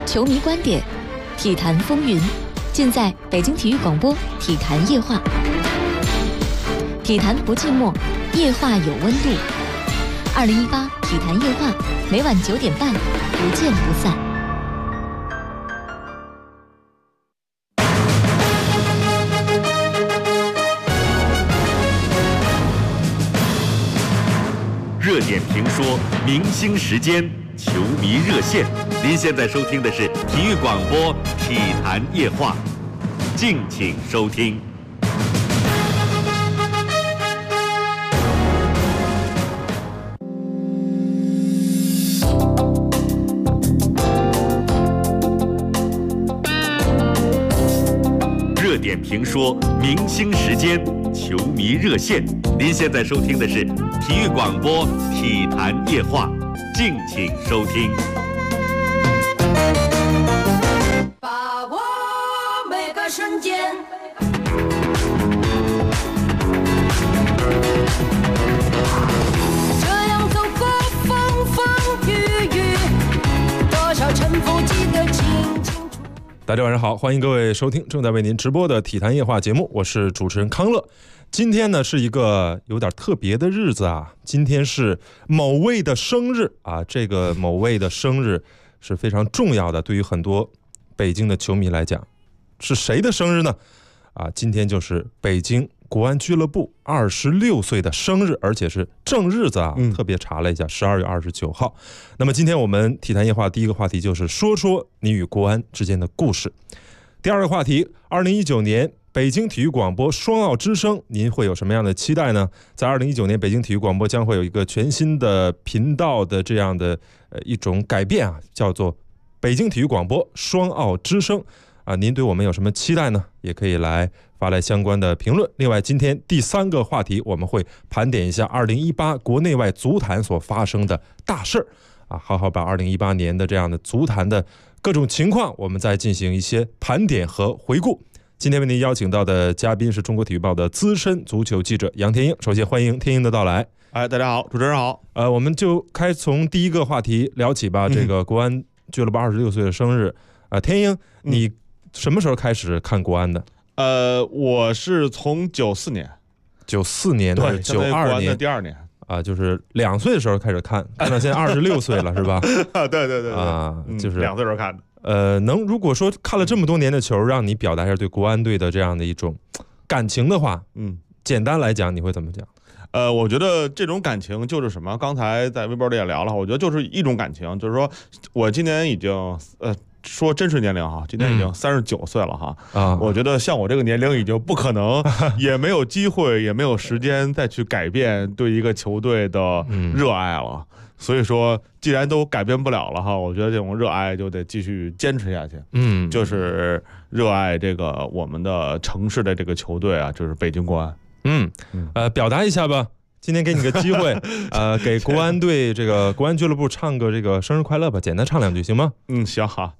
球迷观点，体坛风云，尽在北京体育广播体坛夜话。体坛不寂寞，夜话有温度。2018体坛夜话，每晚9点半，不见不散。 热点评说，明星时间，球迷热线。您现在收听的是体育广播体坛夜话，敬请收听。热点评说，明星时间，球迷热线。您现在收听的是体育广播体坛夜话，敬请收听。 把握每个瞬间，这样走过风风雨雨，多少沉浮记得清清楚。 大家晚上好，欢迎各位收听正在为您直播的体坛夜话节目，我是主持人康乐。今天呢是一个有点特别的日子啊，今天是某位的生日啊，这个某位的生日是非常重要的，对于很多北京的球迷来讲，是谁的生日呢？啊，今天就是北京国安俱乐部26岁的生日，而且是正日子啊，特别查了一下，12月29号。那么今天我们体坛夜话第一个话题就是说说你与国安之间的故事。第二个话题，2019年北京体育广播双奥之声，您会有什么样的期待呢？在2019年，北京体育广播将会有一个全新的频道的这样的一种改变啊，叫做北京体育广播双奥之声啊。您对我们有什么期待呢？也可以来发来相关的评论。另外，今天第三个话题，我们会盘点一下2018国内外足坛所发生的大事啊，好好把2018年的这样的足坛的各种情况，我们再进行一些盘点和回顾。今天为您邀请到的嘉宾是中国体育报的资深足球记者杨天英。首先欢迎天英的到来。 大家好，主持人好。 我们就开从第一个话题聊起吧。这个国安俱乐部26岁的生日天英，你什么时候开始看国安的？ 我是从94年 ，94年的92年的第2年啊，就是2岁的时候开始看到现在26岁了，是吧？ 对啊，就是 2岁时候看的。 如果说看了这么多年的球，让你表达一下对国安队的这样的一种感情的话，简单来讲，你会怎么讲？ 我觉得这种感情就是什么？刚才在微博里也聊了，我觉得就是一种感情，就是说我今年已经说真实年龄哈，今年已经39岁了哈。我觉得像我这个年龄已经不可能，也没有机会，也没有时间再去改变对一个球队的热爱了。所以说，既然都改变不了了哈，我觉得这种热爱就得继续坚持下去。就是热爱这个我们的城市的这个球队啊，就是北京国安。 表达一下吧，今天给你个机会，给国安队这个国安俱乐部唱个这个生日快乐吧，简单唱2句行吗？ 行，好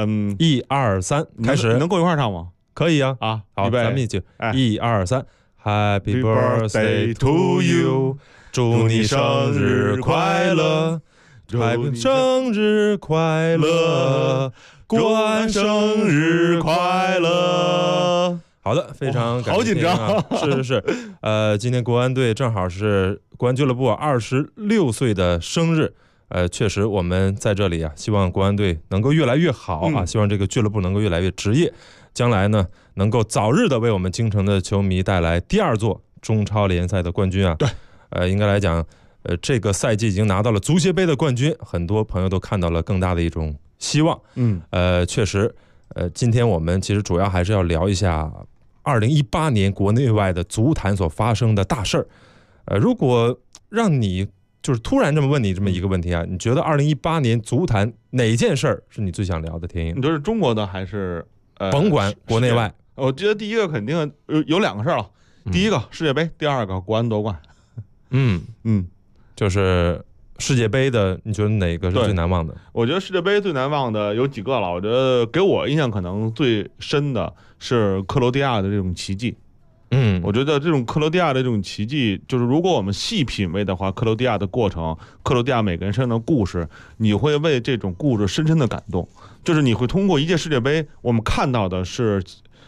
，1、2、3，开始。 你能跟我一块唱吗？ 可以啊， 好， 咱们一起，1、2、3 ，Happy birthday to you。祝你生日快乐，生日快乐，国安生日快乐。好的，非常感谢。 好紧张， 是，今天国安队正好是国安俱乐部26岁的生日，确实我们在这里啊，希望国安队能够越来越好啊，希望这个俱乐部能够越来越职业，将来呢能够早日的为我们京城的球迷带来第2座中超联赛的冠军啊。 对。 应该来讲，这个赛季已经拿到了足协杯的冠军，很多朋友都看到了更大的一种希望。确实，今天我们其实主要还是要聊一下2018年国内外的足坛所发生的大事儿。如果让你就是突然这么问你这么一个问题啊，你觉得2018年足坛哪件事儿是你最想聊的？天英， 你说是中国的还是甭管国内外？ 我觉得第一个肯定有2个事儿了，第一个世界杯，第2个国安夺冠。 就是世界杯的，你觉得哪个是最难忘的？ 我觉得世界杯最难忘的有几个了。我觉得给我印象可能最深的是克罗地亚的这种奇迹。 我觉得这种克罗地亚的这种奇迹，就是如果我们细品味的话，克罗地亚的过程，克罗地亚每个人身上的故事，你会为这种故事深深的感动。就是你会通过一届世界杯，我们看到的是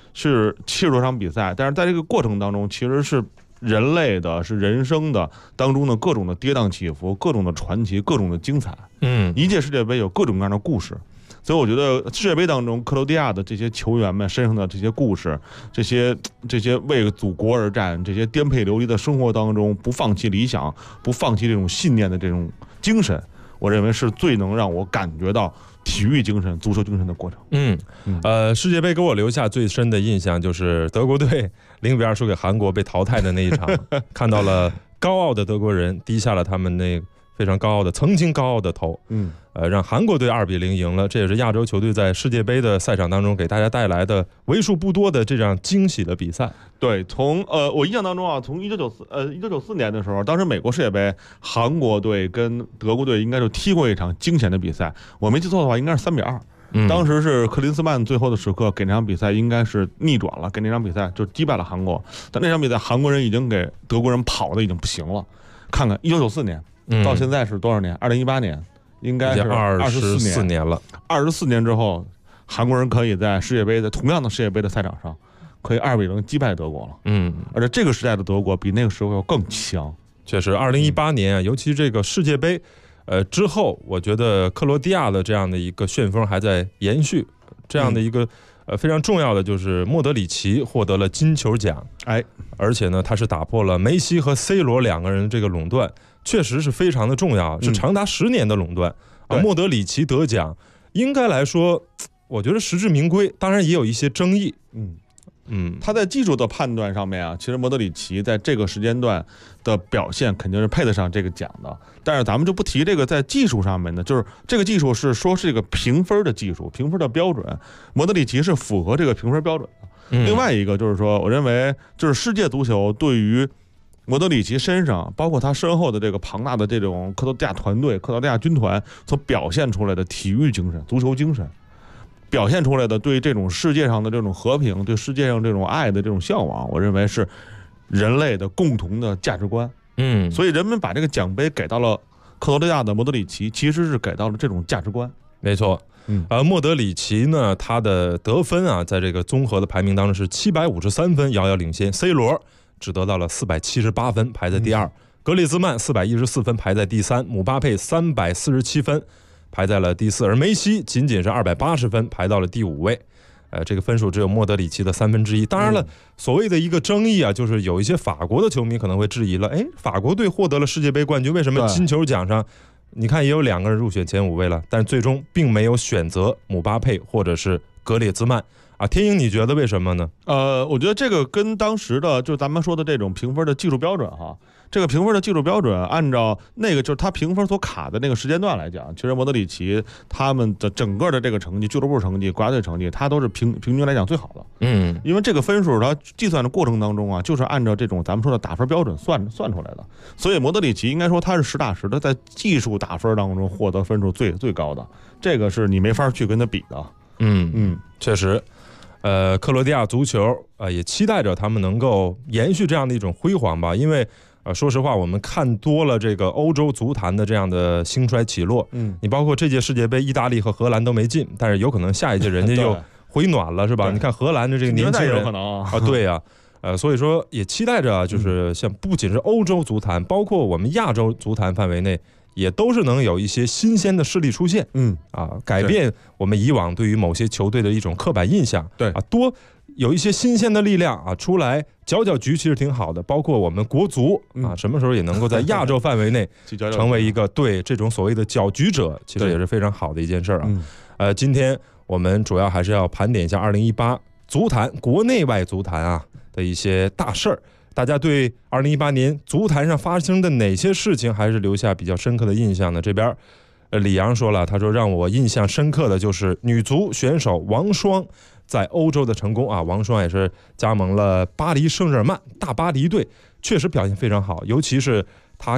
70多场比赛，但是在这个过程当中，其实是人类的、是人生的当中的各种的跌宕起伏、各种的传奇、各种的精彩。一届世界杯有各种各样的故事。所以我觉得世界杯当中，克罗地亚的这些球员们身上的这些故事，这些为祖国而战，这些颠沛流离的生活当中不放弃理想、不放弃这种信念的这种精神，我认为是最能让我感觉到体育精神、足球精神的过程。 世界杯给我留下最深的印象就是德国队0-2输给韩国被淘汰的那一场，看到了高傲的德国人低下了他们那非常高傲的、曾经高傲的头，让韩国队2-0赢了。这也是亚洲球队在世界杯的赛场当中给大家带来的为数不多的这样惊喜的比赛。 对，从我印象当中啊，从1994年的时候，当时美国世界杯，韩国队跟德国队应该就踢过一场惊险的比赛，我没记错的话，应该是3-2。当时是克林斯曼最后的时刻给那场比赛应该是逆转了，给那场比赛就击败了韩国。但那场比赛韩国人已经给德国人跑的已经不行了。看看1994年。到现在是多少年？2018年，应该是24 年了。 24年之后，韩国人可以在世界杯的同样的世界杯的赛场上，可以2-0击败德国了。而且这个时代的德国比那个时候要更强。 确实，2018年啊，尤其这个世界杯，之后，我觉得克罗地亚的这样的一个旋风还在延续。这样的一个非常重要的就是莫德里奇获得了金球奖，而且呢，他是打破了梅西和 C 罗两个人这个垄断。确实是非常的重要，是长达10年的垄断。莫德里奇得奖，应该来说，我觉得实至名归。当然也有一些争议。 他在技术的判断上面啊，其实莫德里奇在这个时间段的表现肯定是配得上这个奖的。但是咱们就不提这个在技术上面的，就是这个技术是说是这个评分的技术、评分的标准，莫德里奇是符合这个评分标准的。另外一个就是说，我认为就是世界足球对于莫德里奇身上，包括他身后的这个庞大的这种克罗地亚团队、克罗地亚军团所表现出来的体育精神、足球精神，表现出来的对这种世界上的这种和平、对世界上这种爱的这种向往，我认为是人类的共同的价值观。所以人们把这个奖杯给到了克罗地亚的莫德里奇，其实是给到了这种价值观。 没错。莫德里奇呢，他的得分啊，在这个综合的排名当中是753分，遥遥领先。C 罗只得到了478分，排在第2。格里兹曼414分，排在第3。姆巴佩347分，排在了第4。而梅西仅仅是280分，排到了第5位。这个分数只有莫德里奇的1/3。当然了，所谓的一个争议啊，就是有一些法国的球迷可能会质疑了：法国队获得了世界杯冠军，为什么金球奖上你看也有2个人入选前5位了，但最终并没有选择姆巴佩或者是格列兹曼？天鹰，你觉得为什么呢？ 我觉得这个跟当时的就咱们说的这种评分的技术标准哈，这个评分的技术标准按照那个就是他评分所卡的那个时间段来讲，其实莫德里奇他们的整个的这个成绩、俱乐部成绩、国家队成绩，他都是平均来讲最好的。因为这个分数它计算的过程当中啊，就是按照这种咱们说的打分标准算出来的。所以莫德里奇应该说他是实打实的在技术打分当中获得分数最高的，这个是你没法去跟他比的。 确实。克罗地亚足球也期待着他们能够延续这样的一种辉煌吧，因为说实话，我们看多了这个欧洲足坛的这样的兴衰起落。你包括这届世界杯，意大利和荷兰都没进，但是有可能下一届人家又回暖了，是吧？你看荷兰的这个年轻人有可能啊， 对呀。所以说也期待着就是像不仅是欧洲足坛，包括我们亚洲足坛范围内，也都是能有一些新鲜的势力出现。改变我们以往对于某些球队的一种刻板印象。多有一些新鲜的力量啊出来搅局，其实挺好的。包括我们国足什么时候也能够在亚洲范围内成为一个对这种所谓的搅局者，其实也是非常好的一件事啊。今天我们主要还是要盘点一下2018足坛国内外足坛的一些大事儿。大家对2018年足坛上发生的哪些事情还是留下比较深刻的印象呢？这边李阳说了，他说让我印象深刻的就是女足选手王霜在欧洲的成功王霜也是加盟了巴黎圣日耳曼大巴黎队，确实表现非常好，尤其是他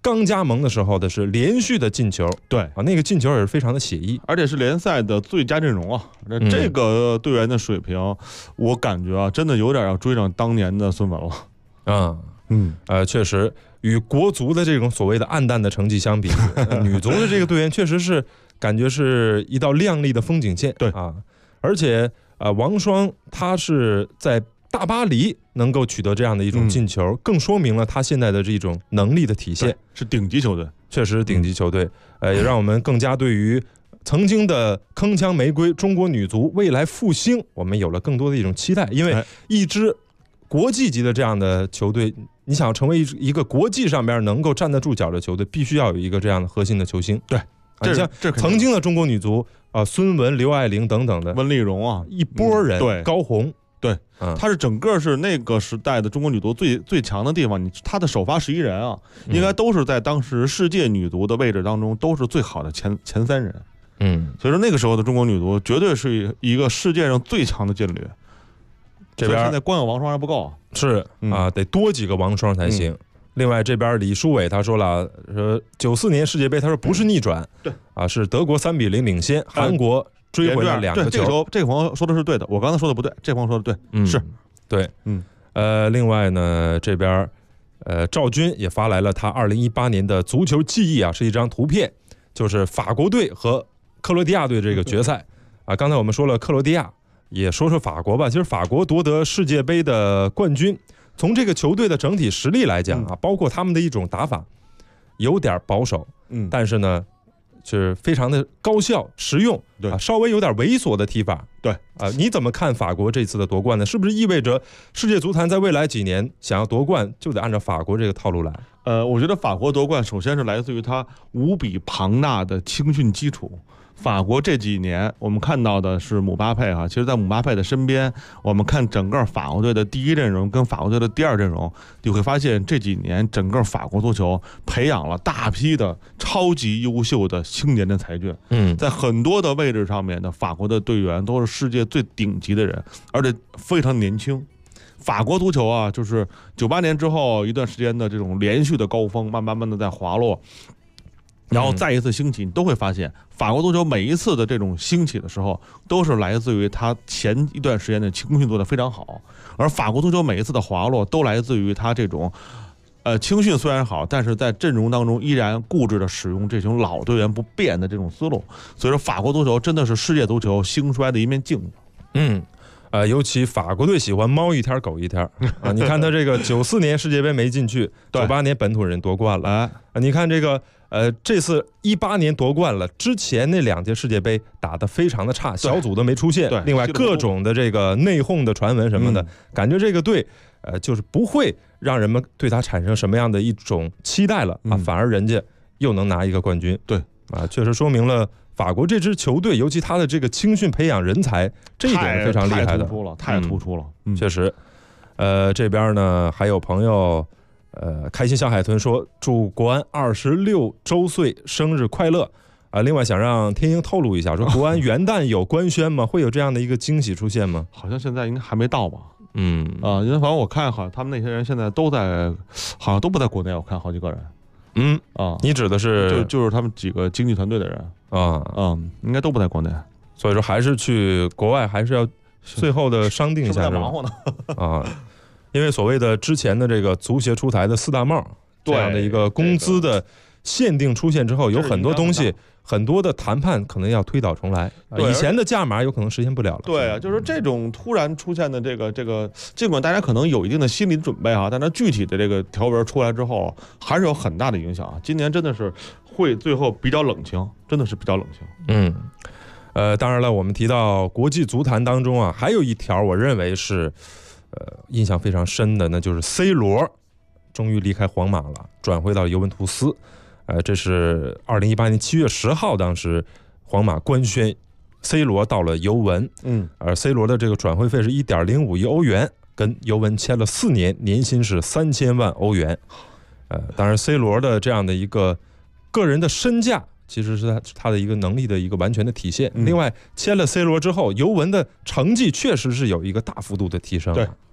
刚加盟的时候的是连续的进球， 对啊，那个进球也是非常的写意， 而且是联赛的最佳阵容啊。这个队员的水平，我感觉啊，真的有点要追上当年的孙文了。 确实与国足的这种所谓的暗淡的成绩相比，女足的这个队员确实是感觉是一道亮丽的风景线。 对啊，而且王霜她是在大巴黎能够取得这样的一种进球，更说明了她现在的这种能力的体现， 是顶级球队， 确实是顶级球队。也让我们更加对于曾经的铿锵玫瑰中国女足未来复兴，我们有了更多的一种期待。因为一支国际级的这样的球队，你想成为一个国际上边能够站得住脚的球队，必须要有一个这样的核心的球星。 对， 你像曾经的中国女足孙雯、刘爱玲等等的温丽蓉啊， 一波人， 对， 高红， 对，她是整个是那个时代的中国女足最强的地方。她的首发11人啊，应该都是在当时世界女足的位置当中都是最好的前3人。所以说那个时候的中国女足绝对是一个世界上最强的劲旅。这边现在光有王霜还不够， 是啊，得多几个王霜才行。另外这边李书伟他说了，说94年世界杯，他说不是逆转， 对啊，是德国3-0领先，韩国追回了2个球。 这个时候这个朋友说的是对的，我刚才说的不对，这朋友说的对，是对，另外呢，这边赵军也发来了他2018年的足球记忆啊，是一张图片，就是法国队和克罗地亚队这个决赛啊。刚才我们说了克罗地亚，也说说法国吧。其实法国夺得世界杯的冠军，从这个球队的整体实力来讲啊，包括他们的一种打法，有点保守，但是呢是非常的高效实用， 对啊， 稍微有点猥琐的踢法， 对啊，你怎么看法国这次的夺冠呢？是不是意味着世界足坛在未来几年想要夺冠，就得按照法国这个套路来？ 我觉得法国夺冠首先是来自于它无比庞大的青训基础。法国这几年我们看到的是姆巴佩其实在姆巴佩的身边，我们看整个法国队的第一阵容跟法国队的第二阵容，你会发现这几年整个法国足球培养了大批的超级优秀的青年的才俊。在很多的位置上面的法国的队员都是世界最顶级的人，而且非常年轻。法国足球啊，就是98年之后一段时间的这种连续的高峰，慢慢的在滑落，然后再一次兴起，你都会发现法国足球每一次的这种兴起的时候，都是来自于他前一段时间的青训做得非常好，而法国足球每一次的滑落都来自于他这种青训虽然好，但是在阵容当中依然固执的使用这种老队员不变的这种思路。所以说法国足球真的是世界足球兴衰的一面镜子。 尤其法国队喜欢猫一天狗一天啊！你看他这个94年世界杯没进去，98年本土人夺冠了。你看这个这次18年夺冠了，之前那2届世界杯打得非常的差，小组都没出现。另外各种的这个内讧的传闻什么的，感觉这个队就是不会让人们对他产生什么样的一种期待了啊，反而人家又能拿一个冠军。 对啊，确实说明了法国这支球队，尤其他的这个青训培养人才，这一点是非常厉害的， 太突出了。 确实。这边呢还有朋友，开心小海豚说祝国安26周岁生日快乐啊！另外想让天鹰透露一下，说国安元旦有官宣吗？会有这样的一个惊喜出现吗？ 好像现在应该还没到吧？因为反正我看好像他们那些人现在都在，好像都不在国内，我看好几个人。 你指的是就是他们几个经纪团队的人应该都不在国内， 所以说还是去国外，还是要最后的商定一下， 是忙活呢因为所谓的之前的这个足协出台的4大帽这样的一个工资的限定出现之后，有很多东西，很多的谈判可能要推倒重来，以前的价码有可能实现不了了。 对啊，就是这种突然出现的这个，尽管大家可能有一定的心理准备但是具体的这个条文出来之后，还是有很大的影响。今年真的是会最后比较冷清，真的是比较冷清。 当然了，我们提到国际足坛当中还有一条我认为是印象非常深的，那就是 C 罗终于离开皇马了，转回到尤文图斯。这是2018年7月10号，当时皇马官宣 C 罗到了尤文，而 C 罗的这个转会费是1.05亿欧元，跟尤文签了4年，年薪是3000万欧元。当然 C 罗的这样的一个个人的身价，其实是他的一个能力的一个完全的体现。另外签了 C 罗之后，尤文的成绩确实是有一个大幅度的提升。 对，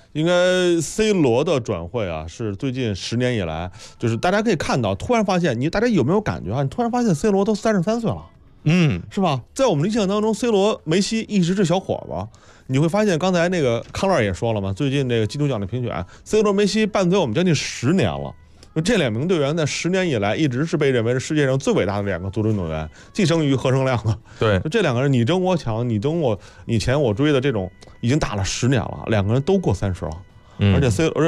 应该 C 罗的转会啊，是最近10年以来，就是大家可以看到，突然发现大家有没有感觉啊？你突然发现 C 罗都33岁了，是吧？在我们的印象当中 ，C 罗、梅西一直是小伙子。你会发现，刚才那个康乐也说了嘛，最近这个金球奖的评选 ，C 罗、梅西伴随我们将近10年了。这2名队员在10年以来一直是被认为是世界上最伟大的2个足球运动员，继承于何生亮的。 对， 这2个人你争我抢，你争我，你前我追的这种，已经打了10年了，2个人都过30了。而且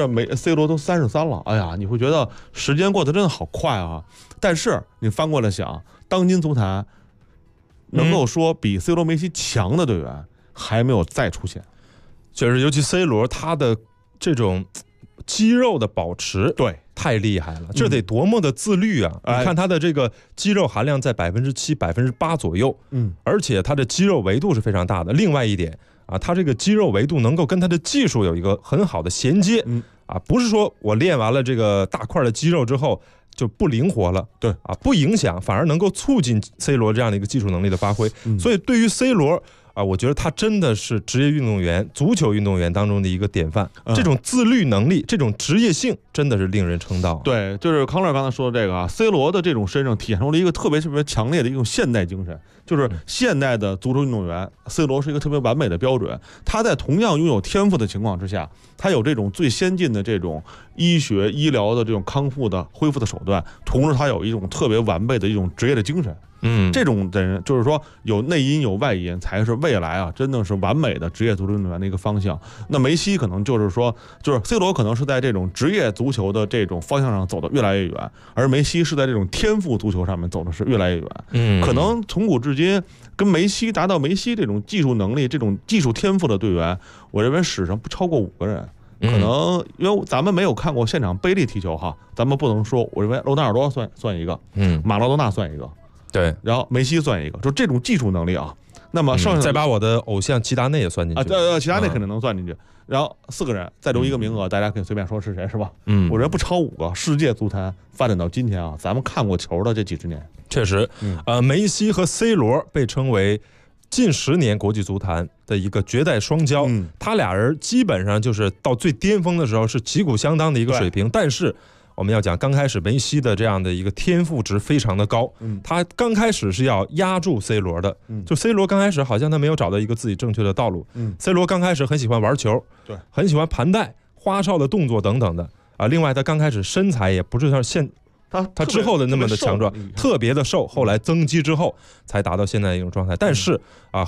C 罗都33了，哎呀，你会觉得时间过得真的好快啊！但是你翻过来想，当今足坛能够说比 C 罗、梅西强的队员还没有再出现， 就是尤其 C 罗他的这种肌肉的保持， 对， 太厉害了，这得多么的自律啊！你看他的这个肌肉含量在7%、8%左右，而且他的肌肉维度是非常大的。另外一点啊，他这个肌肉维度能够跟他的技术有一个很好的衔接，不是说我练完了这个大块的肌肉之后就不灵活了， 对啊，不影响，反而能够促进 C 罗这样的一个技术能力的发挥。所以对于 C 罗我觉得他真的是职业运动员、足球运动员当中的一个典范。这种自律能力、这种职业性，真的是令人称道。 对，就是康乐刚才说的这个C 罗的这种身上体现出了一个特别强烈的一种现代精神，就是现代的足球运动员 C 罗是一个特别完美的标准。他在同样拥有天赋的情况之下，他有这种最先进的这种医学医疗的这种康复的恢复的手段，同时他有一种特别完备的一种职业的精神。这种的人就是说有内因有外因，才是未来真的是完美的职业足球运动员的一个方向。那梅西可能就是说，就是 C 罗可能是在这种职业足球的这种方向上走得越来越远，而梅西是在这种天赋足球上面走的是越来越远。可能从古至今跟梅西达到梅西这种技术能力、这种技术天赋的队员，我认为史上不超过5个人。可能因为咱们没有看过现场贝利踢球哈，咱们不能说。我认为罗纳尔多算一个，马拉多纳算一个。 对， 然后梅西算一个，就这种技术能力啊。那么剩下再把我的偶像齐达内也算进去齐达内肯定能算进去。然后4个人再留一个名额，大家可以随便说是谁，是吧？我认为不超5个。世界足坛发展到今天啊，咱们看过球的这几十年， 确实，梅西和 C 罗被称为近10年国际足坛的一个绝代双骄。他俩人基本上就是到最巅峰的时候是旗鼓相当的一个水平，但是我们要讲，刚开始梅西的这样的一个天赋值非常的高，他刚开始是要压住 C 罗的，就 C 罗刚开始好像他没有找到一个自己正确的道路，C 罗刚开始很喜欢玩球， 对， 很喜欢盘带、花哨的动作等等的啊。另外，他刚开始身材也不是像他之后的那么的强壮，特别的瘦，后来增肌之后才达到现在的一种状态。但是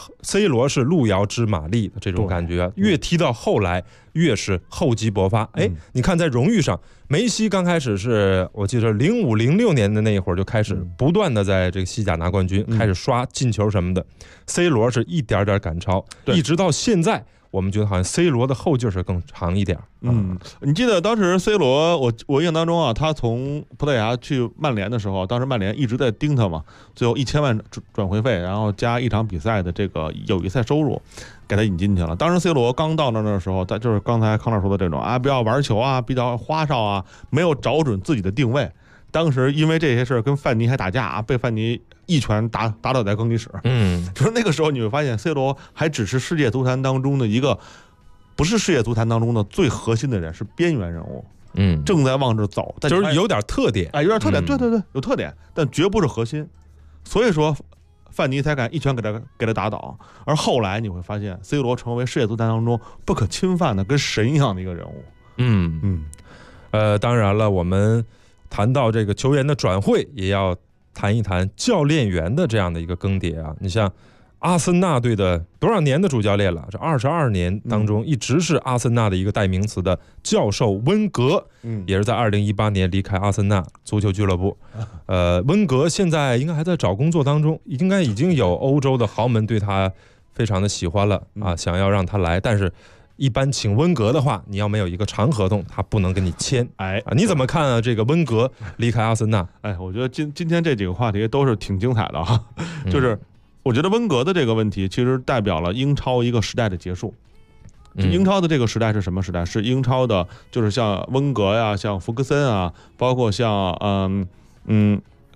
C 罗是路遥知马力的这种感觉，越踢到后来越是厚积薄发。你看在荣誉上，梅西刚开始是我记得05、06年的那一会儿就开始不断的在这个西甲拿冠军，开始刷进球什么的。C 罗是一点点赶超，一直到现在。我们觉得好像 C 罗的后劲是更长一点。 你记得当时 C 罗，我印象当中啊，他从葡萄牙去曼联的时候，当时曼联一直在盯他嘛，最后1000万转会费，然后加1场比赛的这个友谊赛收入，给他引进去了。当时 C 罗刚到那的时候，他就是刚才康老说的这种不要玩球啊，比较花哨啊，没有找准自己的定位。当时因为这些事跟范尼还打架被范尼一拳打倒在更衣室。就是那个时候你会发现 C 罗还只是世界足坛当中的一个，不是世界足坛当中的最核心的人，是边缘人物。正在往这走，但就是有点特点， 有点特点，对，有特点，但绝不是核心。所以说范尼才敢一拳给他打倒。而后来你会发现 C 罗成为世界足坛当中不可侵犯的跟神一样的一个人物。 当然了，我们谈到这个球员的转会，也要谈一谈教练员的这样的一个更迭啊。你像阿森纳队的多少年的主教练了？这22年当中一直是阿森纳的一个代名词的教授温格，也是在2018年离开阿森纳足球俱乐部。温格现在应该还在找工作当中，应该已经有欧洲的豪门对他非常的喜欢了啊，想要让他来，但是一般请温格的话，你要没有一个长合同，他不能跟你签。你怎么看啊？这个温格离开阿森纳？ 我觉得今天这几个话题都是挺精彩的啊。就是我觉得温格的这个问题，其实代表了英超一个时代的结束。英超的这个时代是什么时代？是英超的，就是像温格呀，像福格森啊，包括像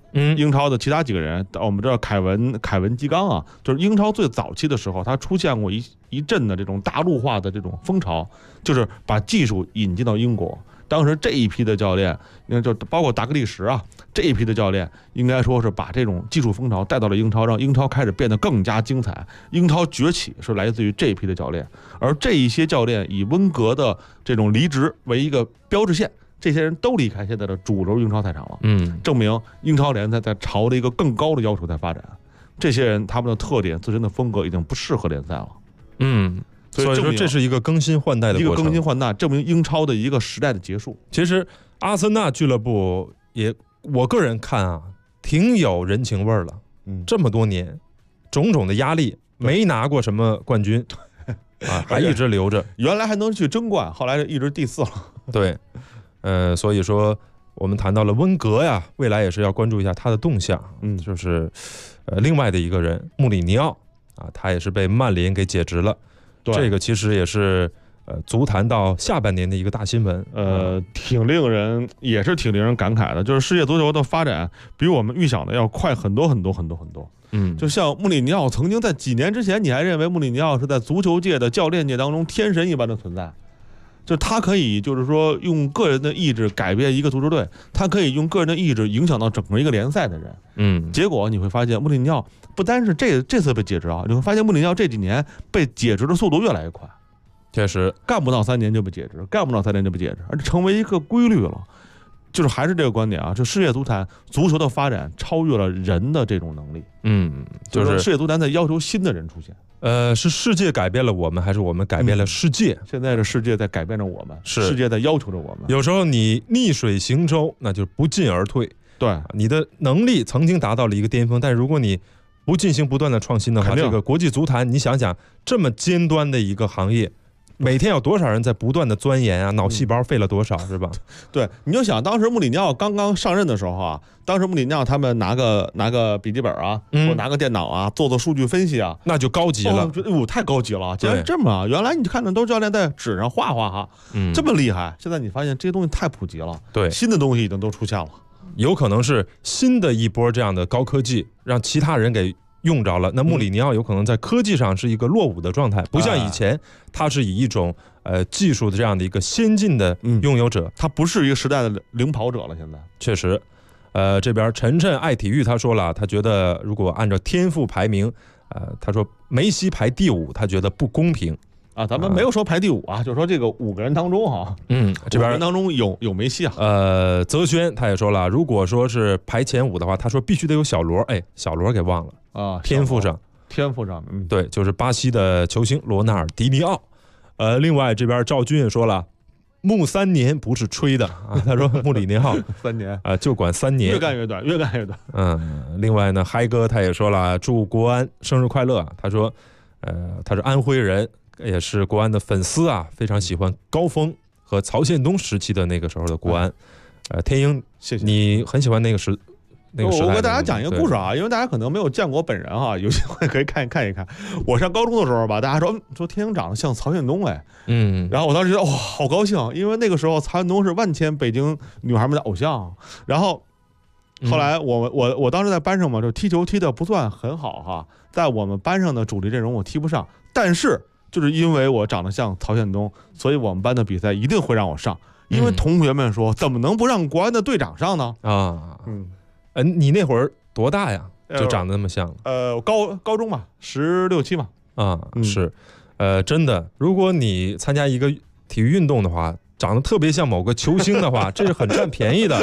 英超的其他几个人，我们知道凯文基冈啊，就是英超最早期的时候，他出现过一阵的这种大陆化的这种风潮，就是把技术引进到英国。当时这一批的教练，就包括达格利什啊，这一批的教练，应该说是把这种技术风潮带到了英超，让英超开始变得更加精彩。英超崛起是来自于这一批的教练，而这一些教练以温格的这种离职为一个标志线。这些人都离开现在的主流英超赛场了，证明英超联赛在朝着一个更高的要求在发展。这些人他们的特点、自身的风格已经不适合联赛了， 所以说这是一个更新换代的过程， 一个更新换代，证明英超的一个时代的结束。 其实阿森纳俱乐部也，我个人看啊，挺有人情味儿了。这么多年，种种的压力，没拿过什么冠军啊，还一直留着。 原来还能去争冠，后来一直第4了。 对。所以说我们谈到了温格呀，未来也是要关注一下他的动向。就是另外的一个人穆里尼奥啊，他也是被曼联给解职了。这个其实也是足坛到下半年的一个大新闻。 挺令人感慨的，就是世界足球的发展比我们预想的要快很多很多很多很多。就像穆里尼奥曾经在几年之前，你还认为穆里尼奥是在足球界的教练界当中天神一般的存在。就他可以，就是说用个人的意志改变一个足球队，他可以用个人的意志影响到整个一个联赛的人。结果你会发现，穆里尼奥不单是这次被解职啊，你会发现穆里尼奥这几年被解职的速度越来越快。 确实， 干不到3年就被解职，而且成为一个规律了。就是还是这个观点啊，就世界足球的发展超越了人的这种能力。就是世界足坛在要求新的人出现。 是世界改变了我们，还是我们改变了世界？ 现在的世界在改变着我们，世界在要求着我们。 有时候你逆水行舟，那就不进而退。 对， 你的能力曾经达到了一个巅峰，但如果你不进行不断的创新的话，这个国际足坛，你想想这么尖端的一个行业，每天有多少人在不断的钻研啊，脑细胞费了多少，是吧？ 对，你就想当时穆里尼奥刚刚上任的时候啊，当时穆里尼奥他们拿个笔记本啊，或拿个电脑啊，做数据分析啊， 那就高级了。 太高级了，竟然这么啊！原来你看的都是教练在纸上画哈，这么厉害。现在你发现这些东西太普及了， 对， 新的东西已经都出现了。 有可能是新的一波这样的高科技，让其他人给用着了。那穆里尼奥有可能在科技上是一个落伍的状态，不像以前，他是以一种技术的这样的一个先进的拥有者， 他不是一个时代的领跑者了。现在确实，这边晨晨爱体育他说了，他觉得如果按照天赋排名，他说梅西排第5，他觉得不公平。 咱们没有说排第5啊，就说这个5个人当中哈， 这边人当中有梅西啊。 泽轩他也说了，如果说是排前5的话，他说必须得有小罗，小罗给忘了啊，天赋上，对，就是巴西的球星罗纳尔迪尼奥。另外这边赵军也说了，穆3年不是吹的啊，他说穆里尼奥 3年就管3年， 越干越短。 另外呢，嗨哥他也说了，祝国安生日快乐。他说，他是安徽人。也是国安的粉丝啊，非常喜欢高峰和曹宪东时期的那个时候的国安。天鹰， 谢谢你很喜欢那个时代。 我给大家讲一个故事啊，因为大家可能没有见过本人哈，有机会可以看一看。我上高中的时候吧，大家说天鹰长得像曹宪东然后我当时觉得哇，好高兴，因为那个时候曹宪东是万千北京女孩们的偶像。然后后来我当时在班上嘛，就踢球踢得不算很好哈，在我们班上的主力阵容我踢不上，但是就是因为我长得像曹宪东，所以我们班的比赛一定会让我上，因为同学们说怎么能不让国安的队长上呢？ 你那会儿多大呀？就长得那么像？ 高中嘛，16、17嘛。 是，真的，如果你参加一个体育运动的话，长得特别像某个球星的话，这是很占便宜的。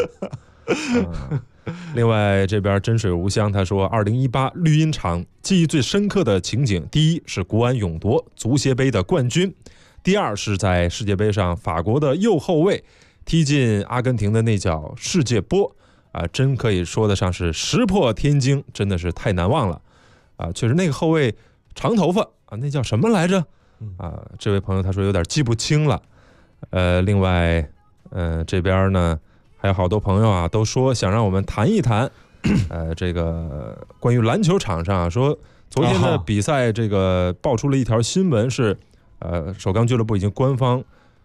另外这边真水无香他说，2018绿茵场记忆最深刻的情景，第一是国安勇夺足协杯的冠军，第二是在世界杯上法国的右后卫踢进阿根廷的那脚世界波真可以说得上是石破天惊，真的是太难忘了确实那个后卫长头发那叫什么来着这位朋友他说有点记不清了。另外这边呢还有好多朋友都说想让我们谈一谈，这个关于篮球场上说昨天的比赛，这个爆出了一条新闻是，首钢俱乐部已经官方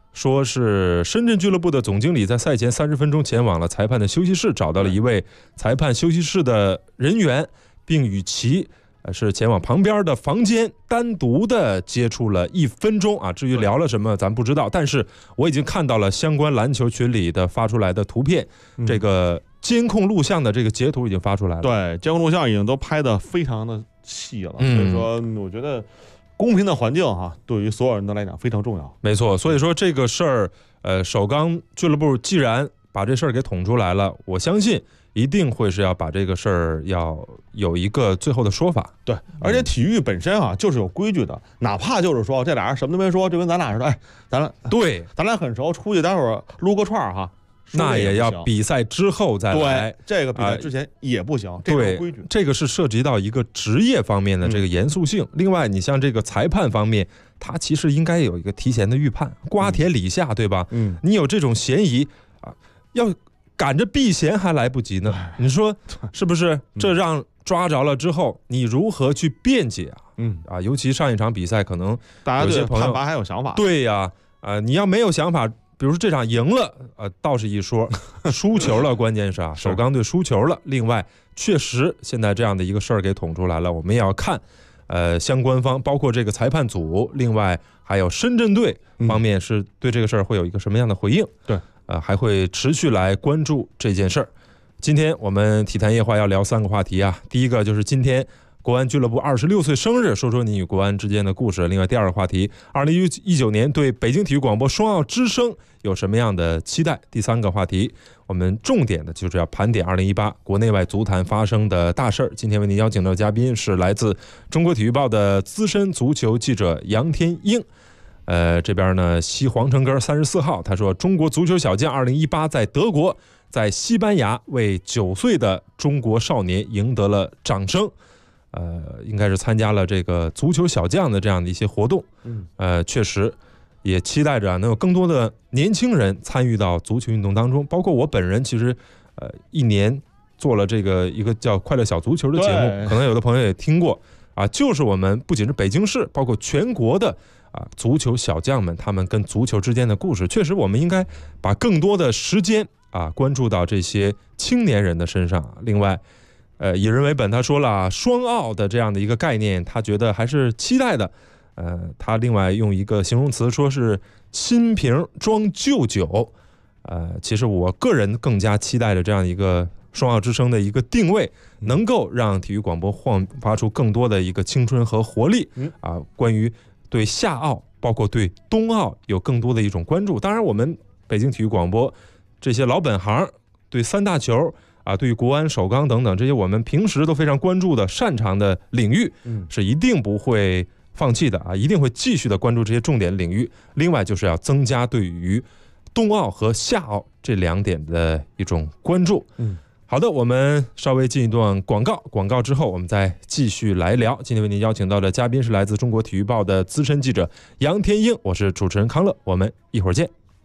说是深圳俱乐部的总经理在赛前30分钟前往了裁判的休息室，找到了一位裁判休息室的人员，并与其是前往旁边的房间单独的接触了1分钟啊。至于聊了什么咱不知道，但是我已经看到了相关篮球群里的发出来的图片，这个监控录像的这个截图已经发出来了。 对，监控录像已经都拍得非常的细了，所以说我觉得公平的环境对于所有人的来讲非常重要。 没错，所以说这个事儿，首钢俱乐部既然把这事儿给捅出来了，我相信一定会是要把这个事儿要有一个最后的说法。 对，而且体育本身就是有规矩的，哪怕就是说这俩人什么都没说，就跟咱俩似的，咱俩很熟，出去待会儿撸个串那也要比赛之后再来。 对，这个比赛之前也不行，这个规矩。 这个是涉及到一个职业方面的这个严肃性。另外，你像这个裁判方面，他其实应该有一个提前的预判，瓜田李下，对吧？你有这种嫌疑要赶着避嫌还来不及呢。你说是不是？这让抓着了之后，你如何去辩解啊？尤其上一场比赛，可能大家对判罚还有想法。 对呀，你要没有想法。比如说这场赢了，倒是一说，输球了，关键是首钢队输球了。另外，确实现在这样的一个事儿给捅出来了，我们也要看，相关方包括这个裁判组，另外还有深圳队方面是对这个事儿会有一个什么样的回应？ 对， 还会持续来关注这件事儿。今天我们体坛夜话要聊3个话题啊，第一个就是今天国安俱乐部26岁生日，说说你与国安之间的故事。另外第2个话题，2019年对北京体育广播双奥之声有什么样的期待？第3个话题，我们重点的就是要盘点2018国内外足坛发生的大事儿。今天为您邀请到的嘉宾是来自中国体育报的资深足球记者杨天鹰。这边呢，西黄城根34号，他说中国足球小将2018在德国、在西班牙为9岁的中国少年赢得了掌声。应该是参加了这个足球小将的这样的一些活动。确实也期待着能有更多的年轻人参与到足球运动当中，包括我本人其实1年做了这个一个叫快乐小足球的节目，可能有的朋友也听过就是我们不仅是北京市，包括全国的足球小将们他们跟足球之间的故事。确实我们应该把更多的时间关注到这些青年人的身上。另外以人为本，他说了双奥的这样的一个概念，他觉得还是期待的。他另外用一个形容词说是新瓶装旧酒。其实我个人更加期待着这样一个双奥之声的一个定位，能够让体育广播焕发出更多的一个青春和活力。关于对夏奥包括对冬奥有更多的一种关注。当然我们北京体育广播这些老本行对3大球对于国安、首钢等等这些我们平时都非常关注的擅长的领域，是一定不会放弃的一定会继续的关注这些重点领域。另外就是要增加对于冬奥和夏奥这2点的一种关注。好的，我们稍微进一段广告之后我们再继续来聊。今天为您邀请到的嘉宾是来自中国体育报的资深记者杨天鹰，我是主持人康乐，我们一会儿见。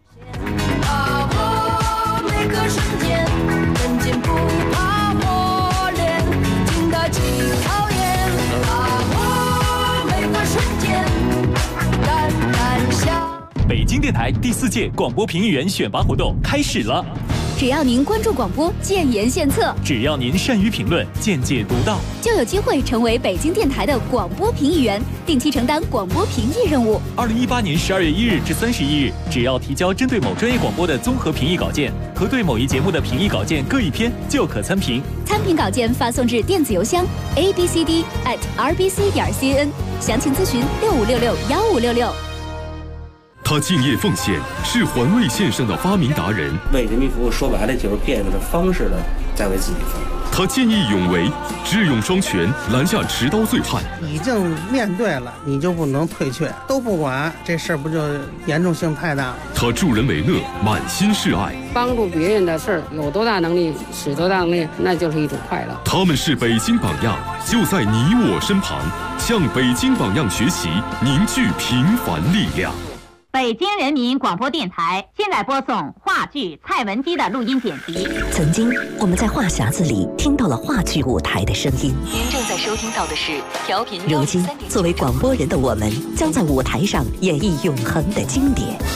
北京电台第4届广播评议员选拔活动开始了。 只要您关注广播，建言献策； 只要您善于评论，见解独到， 就有机会成为北京电台的广播评议员，定期承担广播评议任务。 2018年12月1日至31日，只要提交针对某专业广播的综合评议稿件和对某一节目的评议稿件各1篇，就可参评。 参评稿件发送至电子邮箱 abcd@rbc.cn， 详情咨询65661566。 他敬业奉献，是环卫线上的发明达人。 为人民服务，说白了就是变着方式的在为自己服务。 他见义勇为，智勇双全，拦下持刀醉汉。 已经面对了，你就不能退却，都不管，这事儿不就严重性太大了？ 他助人为乐，满心是爱。 帮助别人的事儿，有多大能力使多大能力，那就是一种快乐。 他们是北京榜样，就在你我身旁，向北京榜样学习，凝聚平凡力量。 北京人民广播电台现在播送话剧《蔡文姬》的录音剪辑。 曾经我们在话匣子里听到了话剧舞台的声音， 您正在收听到的是调频。 如今作为广播人的我们，将在舞台上演绎永恒的经典。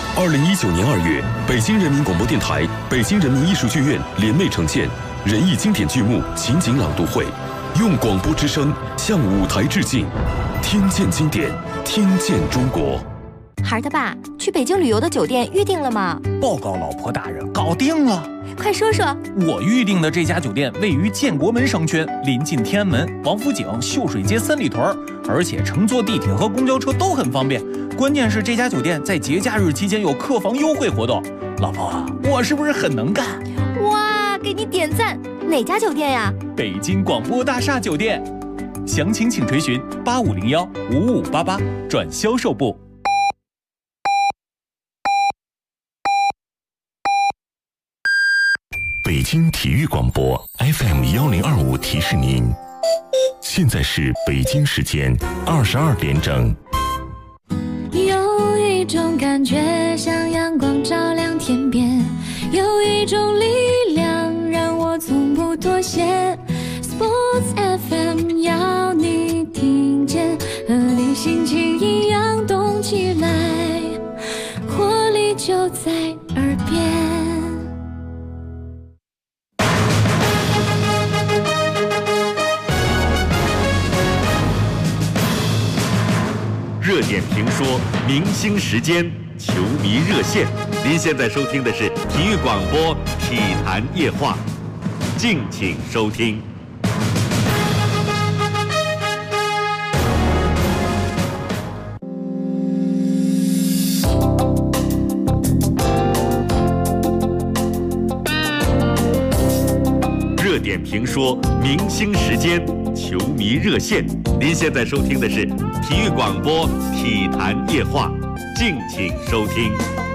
2019年2月，北京人民广播电台、北京人民艺术剧院联袂呈现人艺经典剧目情景朗读会，用广播之声向舞台致敬。听见经典，听见中国。 孩儿他爸，去北京旅游的酒店预定了吗？ 报告老婆大人，搞定了。 快说说。 我预定的这家酒店位于建国门商圈，临近天安门、王府井、秀水街三里屯，而且乘坐地铁和公交车都很方便。关键是这家酒店在节假日期间有客房优惠活动。老婆，我是不是很能干？ 哇，给你点赞！哪家酒店呀？ 北京广播大厦酒店。详情请垂询8501-5588转销售部。 北京体育广播 FM1025提示您，现在是北京时间22点整。 有一种感觉像阳光照亮天边，有一种力量让我从不妥协。Sports FM 要你听见，和你心情一样动起来，活力就在耳边。 热点评说，明星时间，球迷热线。您现在收听的是体育广播体坛夜话，敬请收听。热点评说，明星时间，球迷热线。您现在收听的是体育广播体坛夜话，敬请收听。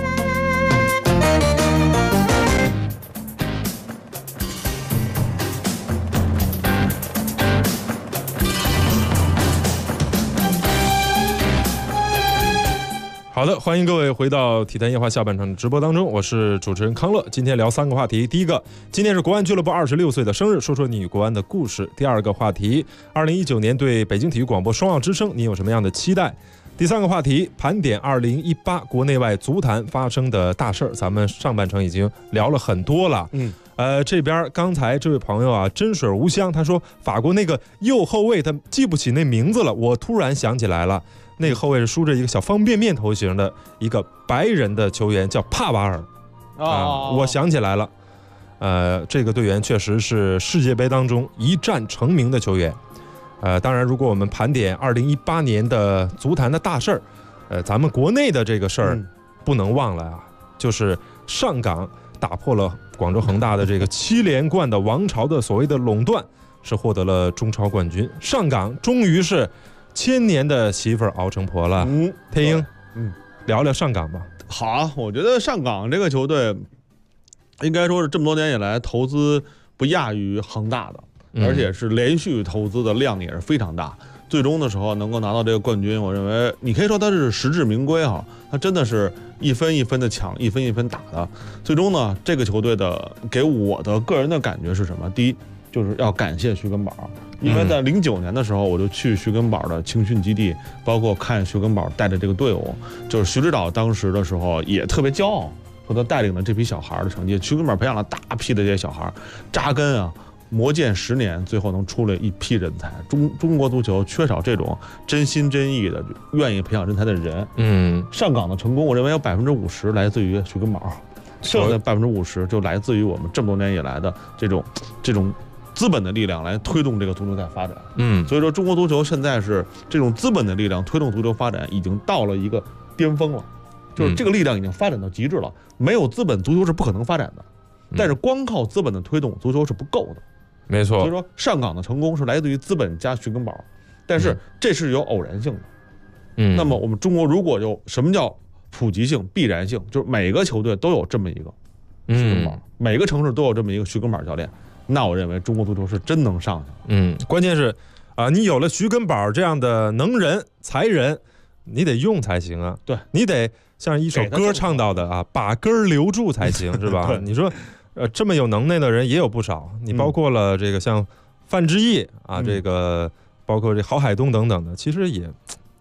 好的，欢迎各位回到体坛夜话下半场的直播当中，我是主持人康乐。今天聊3个话题，第一个，今天是国安俱乐部26岁的生日，说说你与国安的故事。第二个话题，2019年对北京体育广播双奥之声，你有什么样的期待？第3个话题，盘点2018国内外足坛发生的大事儿。咱们上半程已经聊了很多了，这边刚才这位朋友啊，真水无香，他说法国那个右后卫他记不起那名字了，我突然想起来了。那个后卫是梳着一个小方便面头型的一个白人的球员，叫帕瓦尔我想起来了，这个队员确实是世界杯当中一战成名的球员。当然，如果我们盘点2018年的足坛的大事儿，咱们国内的这个事儿不能忘了啊，就是上港打破了广州恒大的这个7连冠的王朝的所谓的垄断，是获得了中超冠军。上港终于是1000年的媳妇儿熬成婆了。天鹰，聊聊上港吧。 好啊，我觉得上港这个球队应该说是这么多年以来投资不亚于恒大的，而且是连续投资的量也是非常大。最终的时候能够拿到这个冠军，我认为你可以说他是实至名归哈，他真的是一分一分的抢，一分一分打的。最终呢，这个球队的给我的个人的感觉是什么？第一，就是要感谢徐根宝。因为在09年的时候，我就去徐根宝的青训基地，包括看徐根宝带着这个队伍，就是徐指导当时的时候也特别骄傲，说他带领的这批小孩的成绩，徐根宝培养了大批的这些小孩，扎根啊，磨剑10年，最后能出来一批人才。中国足球缺少这种真心真意的愿意培养人才的人。上港的成功，我认为有50%来自于徐根宝，剩下的50%就来自于我们这么多年以来的这种资本的力量来推动这个足球在发展。所以说中国足球现在是这种资本的力量推动足球发展已经到了一个巅峰了，就是这个力量已经发展到极致了。没有资本，足球是不可能发展的。但是光靠资本的推动，足球是不够的。 没错。 所以说上港的成功是来自于资本加徐根宝，但是这是有偶然性的。那么我们中国如果有什么叫普及性、必然性，就是每个球队都有这么一个徐根宝，每个城市都有这么一个徐根宝教练。那我认为中国足球是真能上去。 关键是你有了徐根宝这样的能人才人，你得用才行啊。 对， 你得像一首歌唱到的啊，把根留住才行，是吧？你说这么有能耐的人也有不少，你包括了这个像范志毅啊，这个包括这郝海东等等的，其实也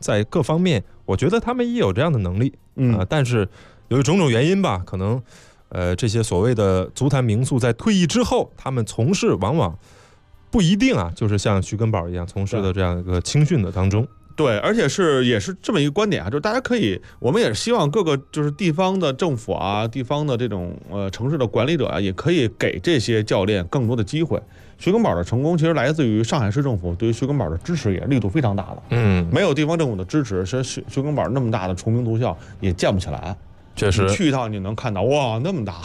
在各方面，我觉得他们也有这样的能力但是由于种种原因吧，可能这些所谓的足坛名宿在退役之后，他们从事往往不一定就是像徐根宝一样从事的这样一个青训的当中。 对，而且也是这么一个观点就是大家可以，我们也是希望各个就是地方的政府地方的这种城市的管理者也可以给这些教练更多的机会。徐根宝的成功其实来自于上海市政府对于徐根宝的支持也力度非常大的。没有地方政府的支持，其实徐根宝那么大的崇明足校也建不起来。 确实， 去一趟你能看到哇，那么大。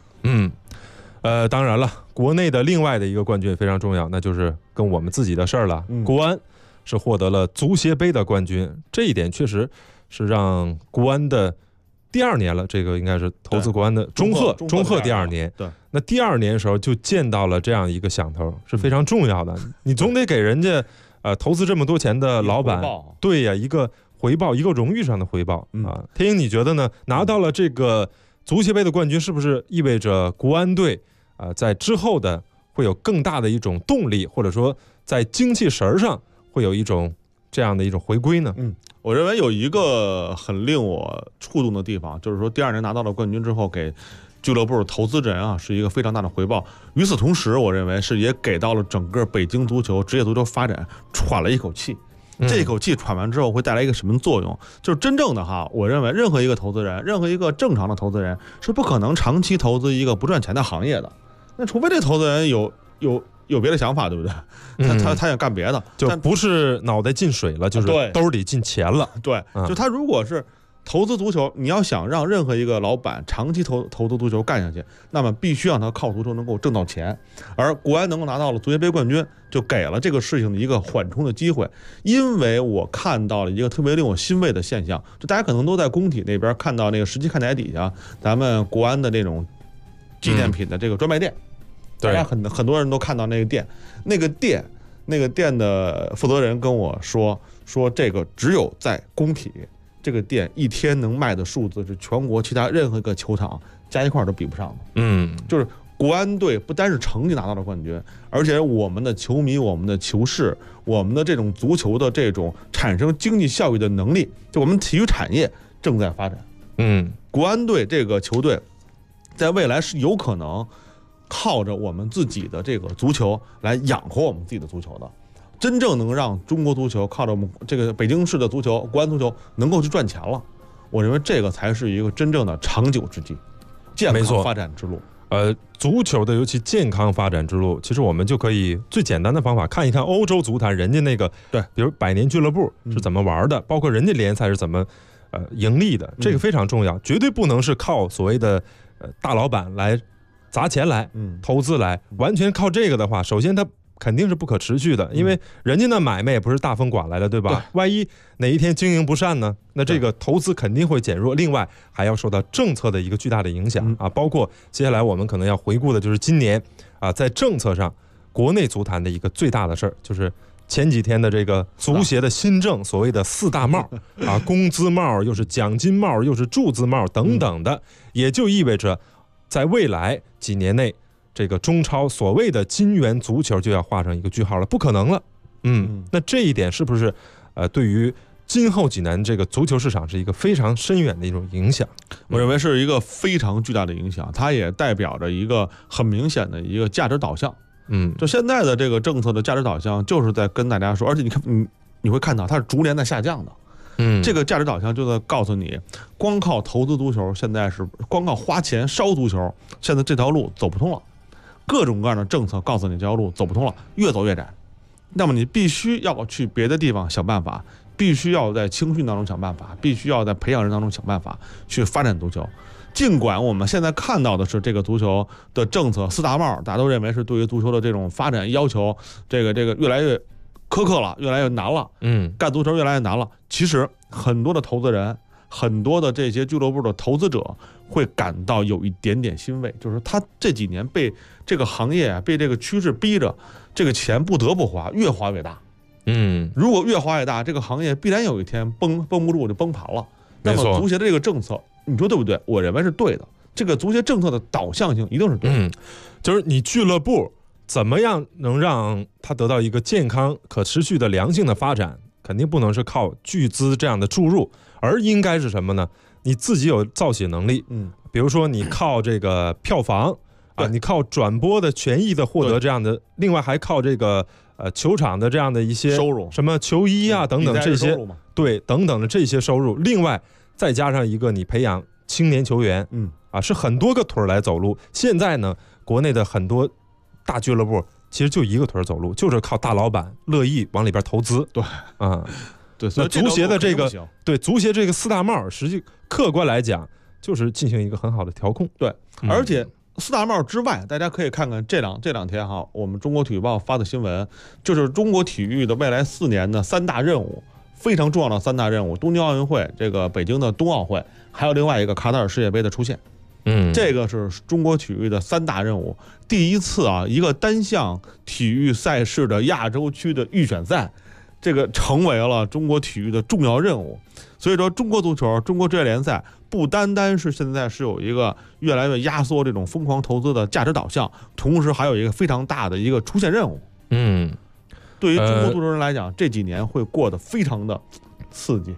当然了，国内的另外的一个冠军也非常重要，那就是跟我们自己的事儿了。国安是获得了足协杯的冠军，这一点确实是让国安的第2年了，这个应该是投资国安的中赫第2年。对，那第2年的时候就见到了这样一个响头，是非常重要的。你总得给人家投资这么多钱的老板，对呀，一个回报，一个荣誉上的回报天鹰，你觉得呢？拿到了这个足协杯的冠军，是不是意味着国安队在之后的会有更大的一种动力，或者说在精气神上会有一种这样的一种回归呢？ 我认为有一个很令我触动的地方，就是说第2年拿到了冠军之后，给俱乐部投资人是一个非常大的回报。与此同时，我认为是也给到了整个北京足球职业足球发展喘了一口气。这口气喘完之后会带来一个什么作用？就是真正的我认为任何一个投资人，任何一个正常的投资人是不可能长期投资一个不赚钱的行业的。那除非这投资人有别的想法，对不对？他想干别的， 就不是脑袋进水了，就是兜里进钱了。 对，就他如果是投资足球，你要想让任何一个老板长期投资足球干下去，那么必须让他靠足球能够挣到钱。而国安能够拿到了足协杯冠军，就给了这个事情的一个缓冲的机会。因为我看到了一个特别令我欣慰的现象，就大家可能都在工体那边看到那个17看台底下咱们国安的那种纪念品的这个专卖店。大家很多人都看到那个店的负责人跟我说这个只有在工体这个店一天能卖的数字是全国其他任何一个球场加一块都比不上的。就是国安队不单是成绩拿到了冠军，而且我们的球迷、我们的球市、我们的这种足球的这种产生经济效益的能力，就我们体育产业正在发展。国安队这个球队在未来是有可能靠着我们自己的这个足球来养活我们自己的足球的，真正能让中国足球靠着我们这个北京市的足球、国安足球能够去赚钱了。我认为这个才是一个真正的长久之计，健康发展之路。 足球的尤其健康发展之路，其实我们就可以最简单的方法看一看欧洲足坛人家那个比如百年俱乐部是怎么玩的，包括人家联赛是怎么盈利的，这个非常重要，绝对不能是靠所谓的大老板来砸钱来投资来，完全靠这个的话，首先它肯定是不可持续的，因为人家的买卖也不是大风刮来的，对吧？万一哪一天经营不善呢，那这个投资肯定会减弱，另外还要受到政策的一个巨大的影响包括接下来我们可能要回顾的就是今年在政策上国内足坛的一个最大的事儿，就是前几天的这个足协的新政，所谓的4大帽工资帽又是奖金帽又是注资帽等等的，也就意味着在未来几年内，这个中超所谓的金元足球就要画上一个句号了，不可能了。那这一点是不是对于今后几年这个足球市场是一个非常深远的一种影响？ 我认为是一个非常巨大的影响，它也代表着一个很明显的一个价值导向。就现在的这个政策的价值导向，就是在跟大家说，而且你会看到它是逐年在下降的。这个价值导向就在告诉你，光靠投资足球现在是光靠花钱烧足球，现在这条路走不通了。各种各样的政策告诉你这条路走不通了，越走越窄。那么你必须要去别的地方想办法，必须要在青训当中想办法，必须要在培养人当中想办法去发展足球。尽管我们现在看到的是这个足球的政策4大帽，大家都认为是对于足球的这种发展要求，这个越来越苛刻了，越来越难了。干足球越来越难了。其实很多的投资人，很多的这些俱乐部的投资者会感到有一点点欣慰，就是他这几年被这个行业被这个趋势逼着，这个钱不得不花，越花越大。如果越花越大，这个行业必然有一天绷不住就崩盘了。那么足协的这个政策，你说对不对？我认为是对的。这个足协政策的导向性一定是对的。 就是你俱乐部怎么样能让它得到一个健康可持续的良性的发展， 肯定不能是靠巨资这样的注入，而应该是什么呢？你自己有造血能力，比如说你靠这个票房啊，你靠转播的权益的获得这样的，另外还靠这个球场的这样的一些收入， 什么球衣啊等等这些，对等等的这些收入，另外再加上一个你培养青年球员，是很多个腿来走路。现在呢，国内的很多大俱乐部其实就一个腿走路，就是靠大老板乐意往里边投资。 对，对，所以足协的这个足协这个4大帽，实际客观来讲就是进行一个很好的调控。 对，而且4大帽之外，大家可以看看这两天哈，我们中国体育报发的新闻，就是中国体育的未来4年的3大任务，非常重要的3大任务：东京奥运会、这个北京的冬奥会，还有另外一个卡塔尔世界杯的出现。这个是中国体育的3大任务。第一次啊，一个单项体育赛事的亚洲区的预选赛，这个成为了中国体育的重要任务。所以说，中国足球、中国职业联赛不单单是现在是有一个越来越压缩这种疯狂投资的价值导向，同时还有一个非常大的一个出线任务。对于中国足球人来讲，这几年会过得非常的刺激。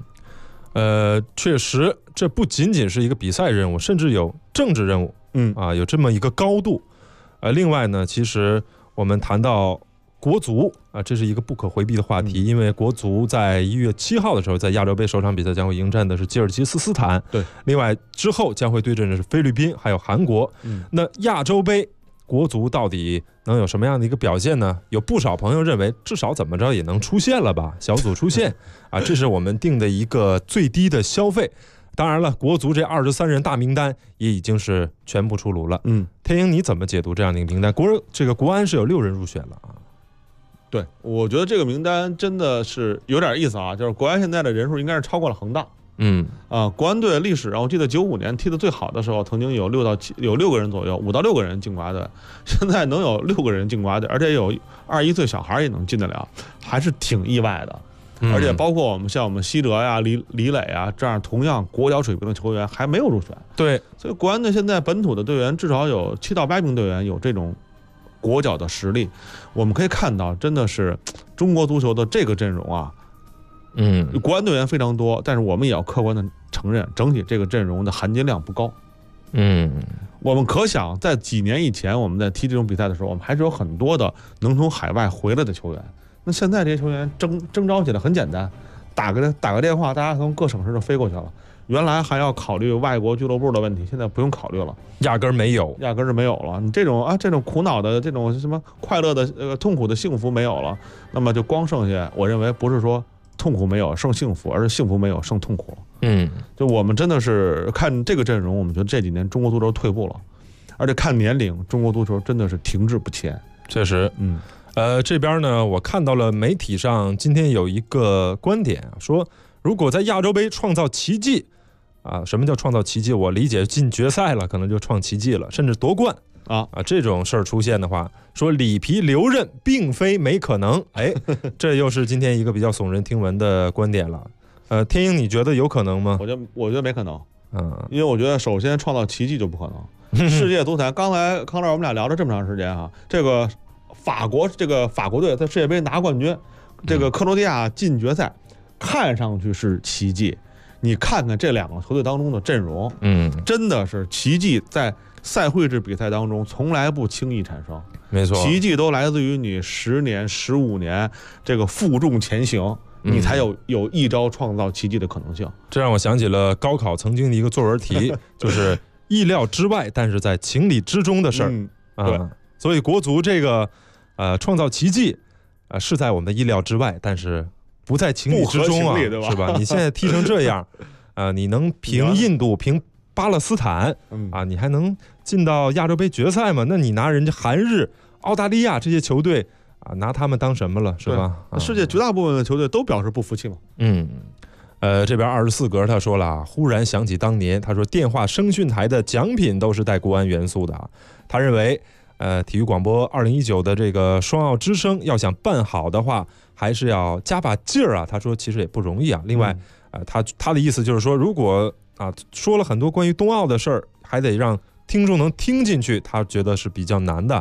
确实，这不仅仅是一个比赛任务，甚至有政治任务。有这么一个高度。另外呢，其实我们谈到国足啊，这是一个不可回避的话题，因为国足在1月7号的时候，在亚洲杯首场比赛将会迎战的是吉尔吉斯斯坦。 对， 另外之后将会对阵的是菲律宾还有韩国。那亚洲杯国足到底能有什么样的一个表现呢？有不少朋友认为，至少怎么着也能出线了吧，小组出线啊，这是我们定的一个最低的消费。当然了，国足这23人大名单也已经是全部出炉了。天鹰，你怎么解读这样的一个名单？这个国安是有6人入选了啊。 对，我觉得这个名单真的是有点意思啊，就是国安现在的人数应该是超过了恒大。国安队历史上，我记得95年踢得最好的时候，曾经有6个人左右，5到6个人进国家队，现在能有6个人进国家队，而且有21岁小孩也能进得了，还是挺意外的。而且包括像我们西哲呀、李磊啊这样同样国脚水平的球员还没有入选。 对， 所以国安队现在本土的队员至少有7到8名队员有这种国脚的实力。我们可以看到，真的是中国足球的这个阵容啊，国安队员非常多，但是我们也要客观的承认，整体这个阵容的含金量不高。我们可想在几年以前我们在踢这种比赛的时候，我们还是有很多的能从海外回来的球员。那现在这些球员征召起来很简单，打个电话，大家从各省市就飞过去了。原来还要考虑外国俱乐部的问题，现在不用考虑了， 压根儿没有了。你这种苦恼的这种什么快乐的痛苦的幸福没有了，那么就光剩下，我认为不是说痛苦没有剩幸福，而是幸福没有剩痛苦。就我们真的是看这个阵容，我们觉得这几年中国足球退步了，而且看年龄，中国足球真的是停滞不前。 确实，这边呢，我看到了媒体上今天有一个观点啊，说如果在亚洲杯创造奇迹啊，什么叫创造奇迹？我理解进决赛了，可能就创奇迹了，甚至夺冠啊这种事儿出现的话，说里皮留任并非没可能。这又是今天一个比较耸人听闻的观点了。天鹰，你觉得有可能吗？ 我觉得没可能。因为我觉得首先创造奇迹就不可能。世界足坛，刚才康乐我们俩聊了这么长时间啊，这个法国队在世界杯拿冠军，这个克罗地亚进决赛，看上去是奇迹。你看看这2个球队当中的阵容，真的是奇迹，在赛会制比赛当中从来不轻易产生。 没错， 奇迹都来自于你10年、15年这个负重前行，你才有一招创造奇迹的可能性。 这让我想起了高考曾经的一个作文题，就是意料之外，但是在情理之中的事儿。 对， 所以国足这个创造奇迹是在我们的意料之外，但是不在情理之中啊，是吧？你现在踢成这样，你能平印度、平巴勒斯坦啊，你还能进到亚洲杯决赛吗？那你拿人家韩日、澳大利亚这些球队啊，拿他们当什么了，是吧？ 世界绝大部分的球队都表示不服气嘛。 这边24格他说了，忽然想起当年，他说电话声讯台的奖品都是带国安元素的啊。他认为，体育广播2019的这个双奥之声要想办好的话，还是要加把劲儿啊。他说其实也不容易啊。另外，他的意思就是说，如果说了很多关于冬奥的事儿，还得让听众能听进去，他觉得是比较难的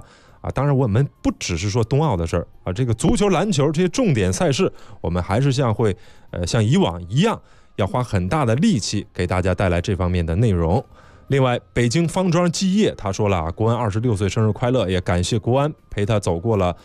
啊。当然，我们不只是说冬奥的事儿啊，这个足球、篮球这些重点赛事，我们还是像以往一样，要花很大的力气给大家带来这方面的内容。另外，北京方庄基业他说了，国安26岁生日快乐，也感谢国安陪他走过了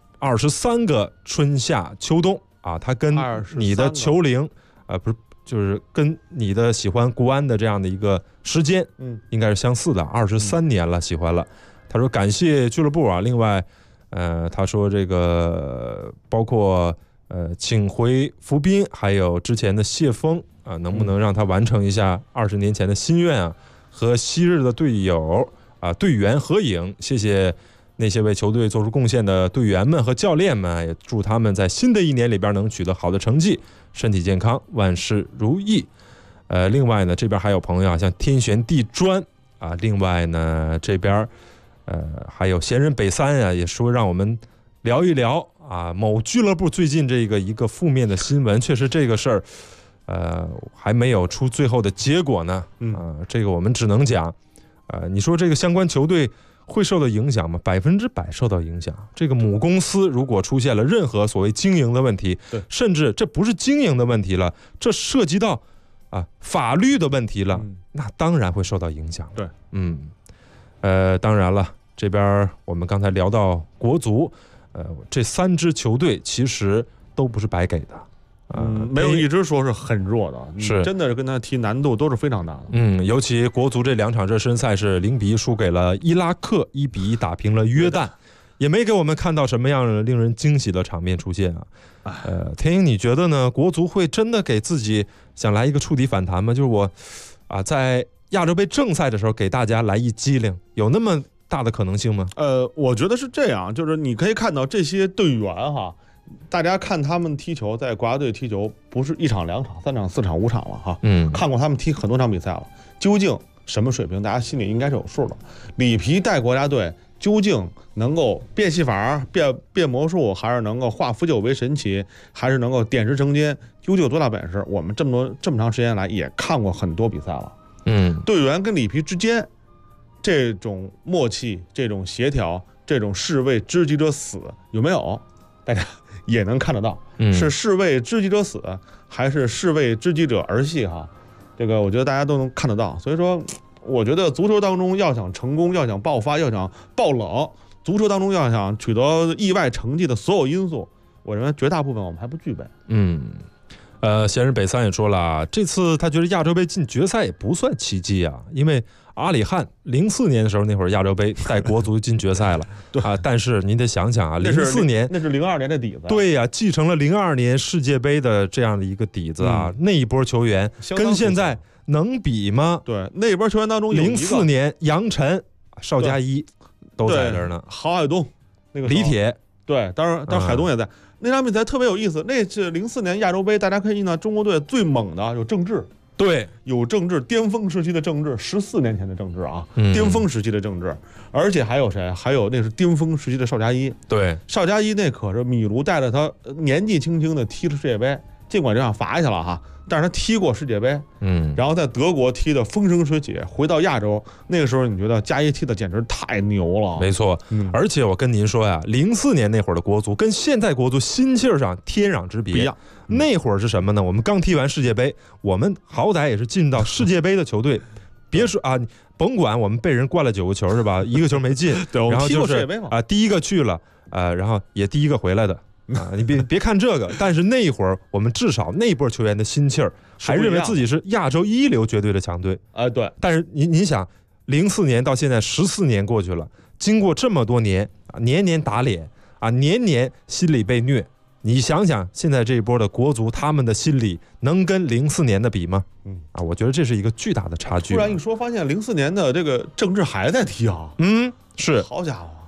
23个春夏秋冬啊，他跟你的球龄不是。就是跟你的喜欢国安的这样的一个时间，应该是相似的，23年了，喜欢了。他说感谢俱乐部啊，另外，他说这个包括请回福斌，还有之前的谢峰啊，能不能让他完成一下20年前的心愿啊？和昔日的队友啊队员合影，谢谢那些为球队做出贡献的队员们和教练们，也祝他们在新的一年里边能取得好的成绩。身体健康，万事如意。另外呢，这边还有朋友啊，像天旋地转啊。另外呢，这边还有闲人北三啊，也说让我们聊一聊啊，某俱乐部最近这个一个负面的新闻，确实这个事儿，还没有出最后的结果呢。这个我们只能讲，你说这个相关球队会受到影响吗？100%受到影响。这个母公司如果出现了任何所谓经营的问题，甚至这不是经营的问题了，这涉及到法律的问题了，那当然会受到影响。 对， 当然了，这边我们刚才聊到国足，这3支球队其实都不是白给的。 没有一直说是很弱的， 是真的是跟他踢难度都是非常大的。 尤其国足这2场热身赛是0-1输给了伊拉克，1-1打平了约旦，也没给我们看到什么样令人惊喜的场面出现啊。天英，你觉得呢？国足会真的给自己想来一个触底反弹吗？就是我在亚洲杯正赛的时候给大家来一激灵，有那么大的可能性吗？ 我觉得是这样，就是你可以看到这些队员哈。大家看他们踢球，在国家队踢球不是1场2场3场4场5场了哈，看过他们踢很多场比赛了，究竟什么水平，大家心里应该是有数的。里皮带国家队究竟能够变戏法、变魔术，还是能够化腐朽为神奇，还是能够点石成金，究竟有多大本事？我们这么长时间来也看过很多比赛了。队员跟里皮之间这种默契、这种协调、这种士为知己者死有没有？大家也能看得到，是士为知己者死，还是士为知己者儿戏哈？这个我觉得大家都能看得到。所以说，我觉得足球当中要想成功，要想爆发，要想爆冷，足球当中要想取得意外成绩的所有因素，我认为绝大部分我们还不具备。 闲人北三也说了，这次他觉得亚洲杯进决赛也不算奇迹啊，因为阿里汉04年的时候，那会儿亚洲杯带国足进决赛了但是您得想想啊，04年那是02年的底子。 对呀，继承了02年世界杯的这样的一个底子啊，那一波球员跟现在能比吗？ 对，那一波球员当中有 04年杨晨、邵佳一都在这儿呢， 郝海东、那个李铁， 对，当然海东也在。那场比赛特别有意思，那是04年亚洲杯，大家可以看到中国队最猛的有郑智， 对， 有郑智巅峰时期的郑智，14年前的郑智啊，巅峰时期的郑智，而且还有谁？还有那是巅峰时期的邵佳一， 对， 邵佳一那可是米卢带着他年纪轻轻的踢了世界杯，尽管这样罚下去了哈，但是他踢过世界杯，然后在德国踢的风生水起，回到亚洲，那个时候你觉得佳一踢的简直太牛了， 没错，而且我跟您说呀，04年那会儿的国足跟现在国足心气儿上天壤之别， 不一样。 那会儿是什么呢？我们刚踢完世界杯，我们好歹也是进到世界杯的球队，别说啊，甭管我们被人灌了9个球是吧？1个球没进， 对， 然后踢过世界杯嘛， 第一个去了，然后也第一个回来的。你别看这个，但是那一会儿我们至少那波球员的心气儿还认为自己是亚洲一流绝对的强队对。 但是您想，04年到现在14年过去了，经过这么多年年年打脸年年心里被虐，你想想现在这一波的国足，他们的心理能跟04年的比吗？我觉得这是一个巨大的差距。 突然一说，发现04年的这个郑智还在踢啊， 是， 好家伙。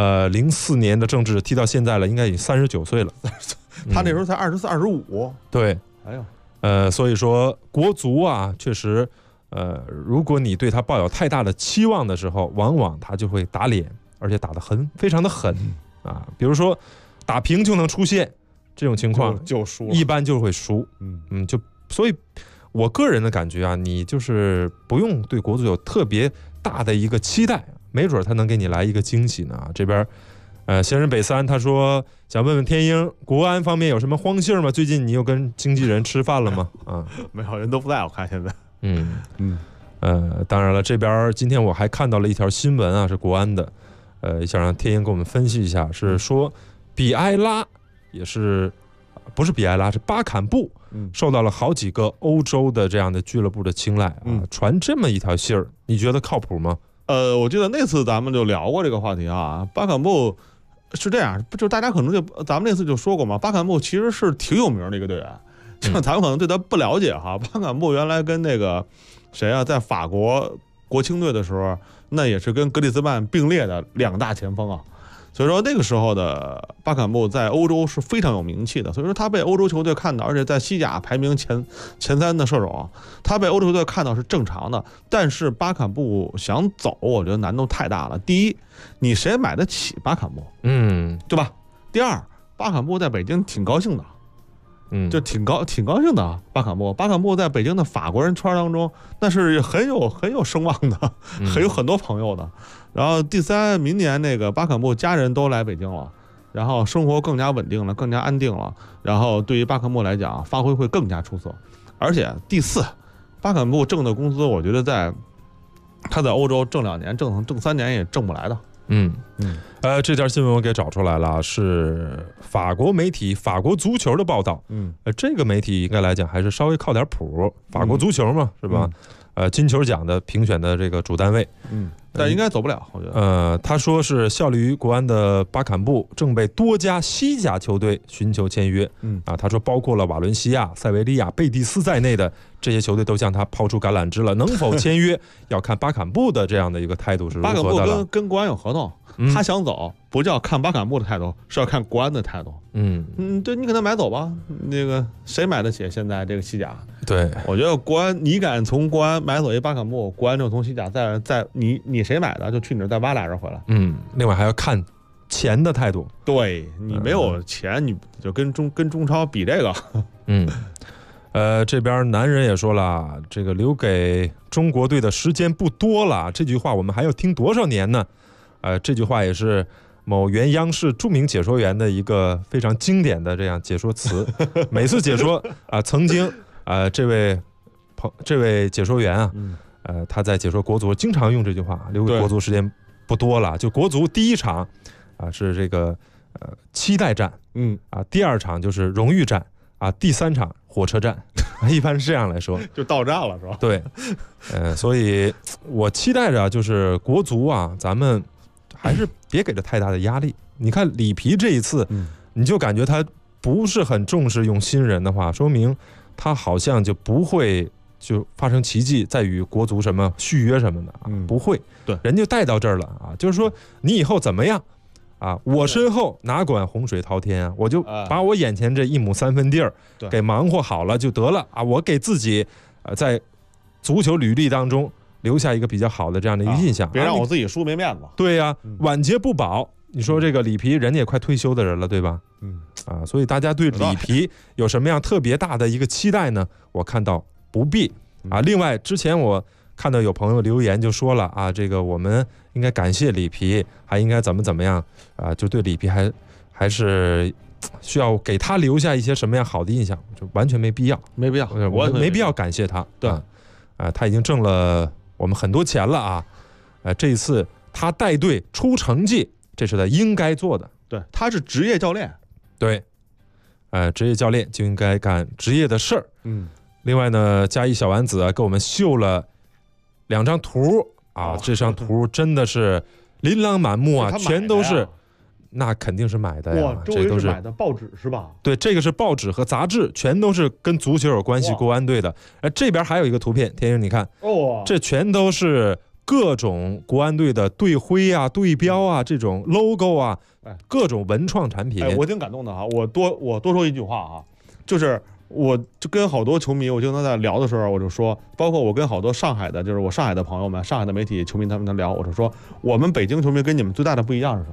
04年的郑智踢到现在了，应该已经39岁了。 他那时候才24、25。 对，所以说国足啊，确实，如果你对他抱有太大的期望的时候，往往他就会打脸，而且打得非常的狠比如说打平就能出现这种情况， 就输了， 一般就会输。所以我个人的感觉啊，你就是不用对国足有特别大的一个期待。 没准他能给你来一个惊喜呢。这边仙人北三他说想问问天鹰，国安方面有什么荒信吗？最近你又跟经纪人吃饭了吗？啊， 没有，人都不在，我看现在。 当然了，这边今天我还看到了一条新闻啊，是国安的，想让天鹰给我们分析一下，是说比埃拉也是不是比埃拉，是巴坎布受到了好几个欧洲的这样的俱乐部的青睐啊，传这么一条信儿，你觉得靠谱吗？ 我记得那次咱们就聊过这个话题啊，巴坎布是这样，就大家可能咱们那次就说过嘛，巴坎布其实是挺有名的一个队员，就咱们可能对他不了解哈。巴坎布原来跟那个谁啊，在法国国青队的时候，那也是跟格里兹曼并列的2大前锋啊。所以说那个时候的巴坎布在欧洲是非常有名气的，所以说他被欧洲球队看到，而且在西甲排名前3的射手啊，他被欧洲球队看到是正常的。但是巴坎布想走，我觉得难度太大了。第一，你谁买得起巴坎布？对吧？第二，巴坎布在北京挺高兴的。就挺高兴的啊，巴坎布在北京的法国人圈当中，那是很有声望的，有很多朋友的。然后第三，明年那个巴坎布家人都来北京了，然后生活更加稳定了，更加安定了。然后对于巴坎布来讲，发挥会更加出色。而且第四，巴坎布挣的工资，我觉得他在欧洲挣2年、挣3年也挣不来的。 这条新闻我给找出来了，是法国媒体法国足球的报道。这个媒体应该来讲还是稍微靠点谱，法国足球嘛，是吧？金球奖的评选的这个主单位。 但应该走不了，我觉得。他说是效力于国安的巴坎布正被多家西甲球队寻求签约。他说包括了瓦伦西亚、塞维利亚、贝蒂斯在内的这些球队都向他抛出橄榄枝了，能否签约要看巴坎布的这样的一个态度是如何的了。 巴坎布跟国安有合同，他想走不叫看巴坎布的态度，是要看国安的态度。对，你给他买走吧，那个谁买得起现在这个西甲？ 对， 我觉得国安，你敢从国安买走一巴坎布，国安就从西甲再你谁买的就去你这儿再挖俩人回来。 另外还要看钱的态度。 对，你没有钱，你就跟中超比这个。这边男人也说了，这个留给中国队的时间不多了，这句话我们还要听多少年呢？这句话也是某原央视著名解说员的一个非常经典的这样解说词。每次解说曾经这位解说员啊，他在解说国足经常用这句话，留给国足时间不多了。就国足第一场是这个期待战，第二场就是荣誉战第三场火车站，一般是这样来说， 就到站了是吧？ 对，所以我期待着就是国足咱们还是别给他太大的压力。你看里皮这一次，你就感觉他不是很重视用新人的话，说明他好像就不会就发生奇迹，在于国足什么续约什么的不会。 对， 人就带到这儿了就是说你以后怎么样我身后哪管洪水滔天我就把我眼前这1亩3分地儿给忙活好了就得了我给自己在足球履历当中留下一个比较好的这样的一个印象， 别让我自己输没面子。 对呀，晚节不保。你说这个里皮人家也快退休的人了，对吧？所以大家对里皮有什么样特别大的一个期待呢？我看到不必另外，之前我看到有朋友留言就说了这个我们应该感谢里皮，还应该怎么样就对里皮还是需要给他留下一些什么样好的印象，就完全没必要，我没必要感谢他。 对他已经挣了我们很多钱了这一次他带队出成绩，这是他应该做的。 对，他是职业教练。 对，职业教练就应该干职业的事儿。另外呢，嘉义小丸子给我们秀了2张图这张图真的是琳琅满目全都是，那肯定是买的呀。 这都是买的报纸是吧？ 对，这个是报纸和杂志，全都是跟足球有关系国安队的。这边还有一个图片，天鹰你看，这全都是各种国安队的队徽队标这种 logo 各种文创产品。 我挺感动的我多说一句话就是我就跟好多球迷，我经常在聊的时候，我就说，包括我跟好多上海的，就是我上海的朋友们、上海的媒体球迷他们聊，我就说，我们北京球迷跟你们最大的不一样是什么？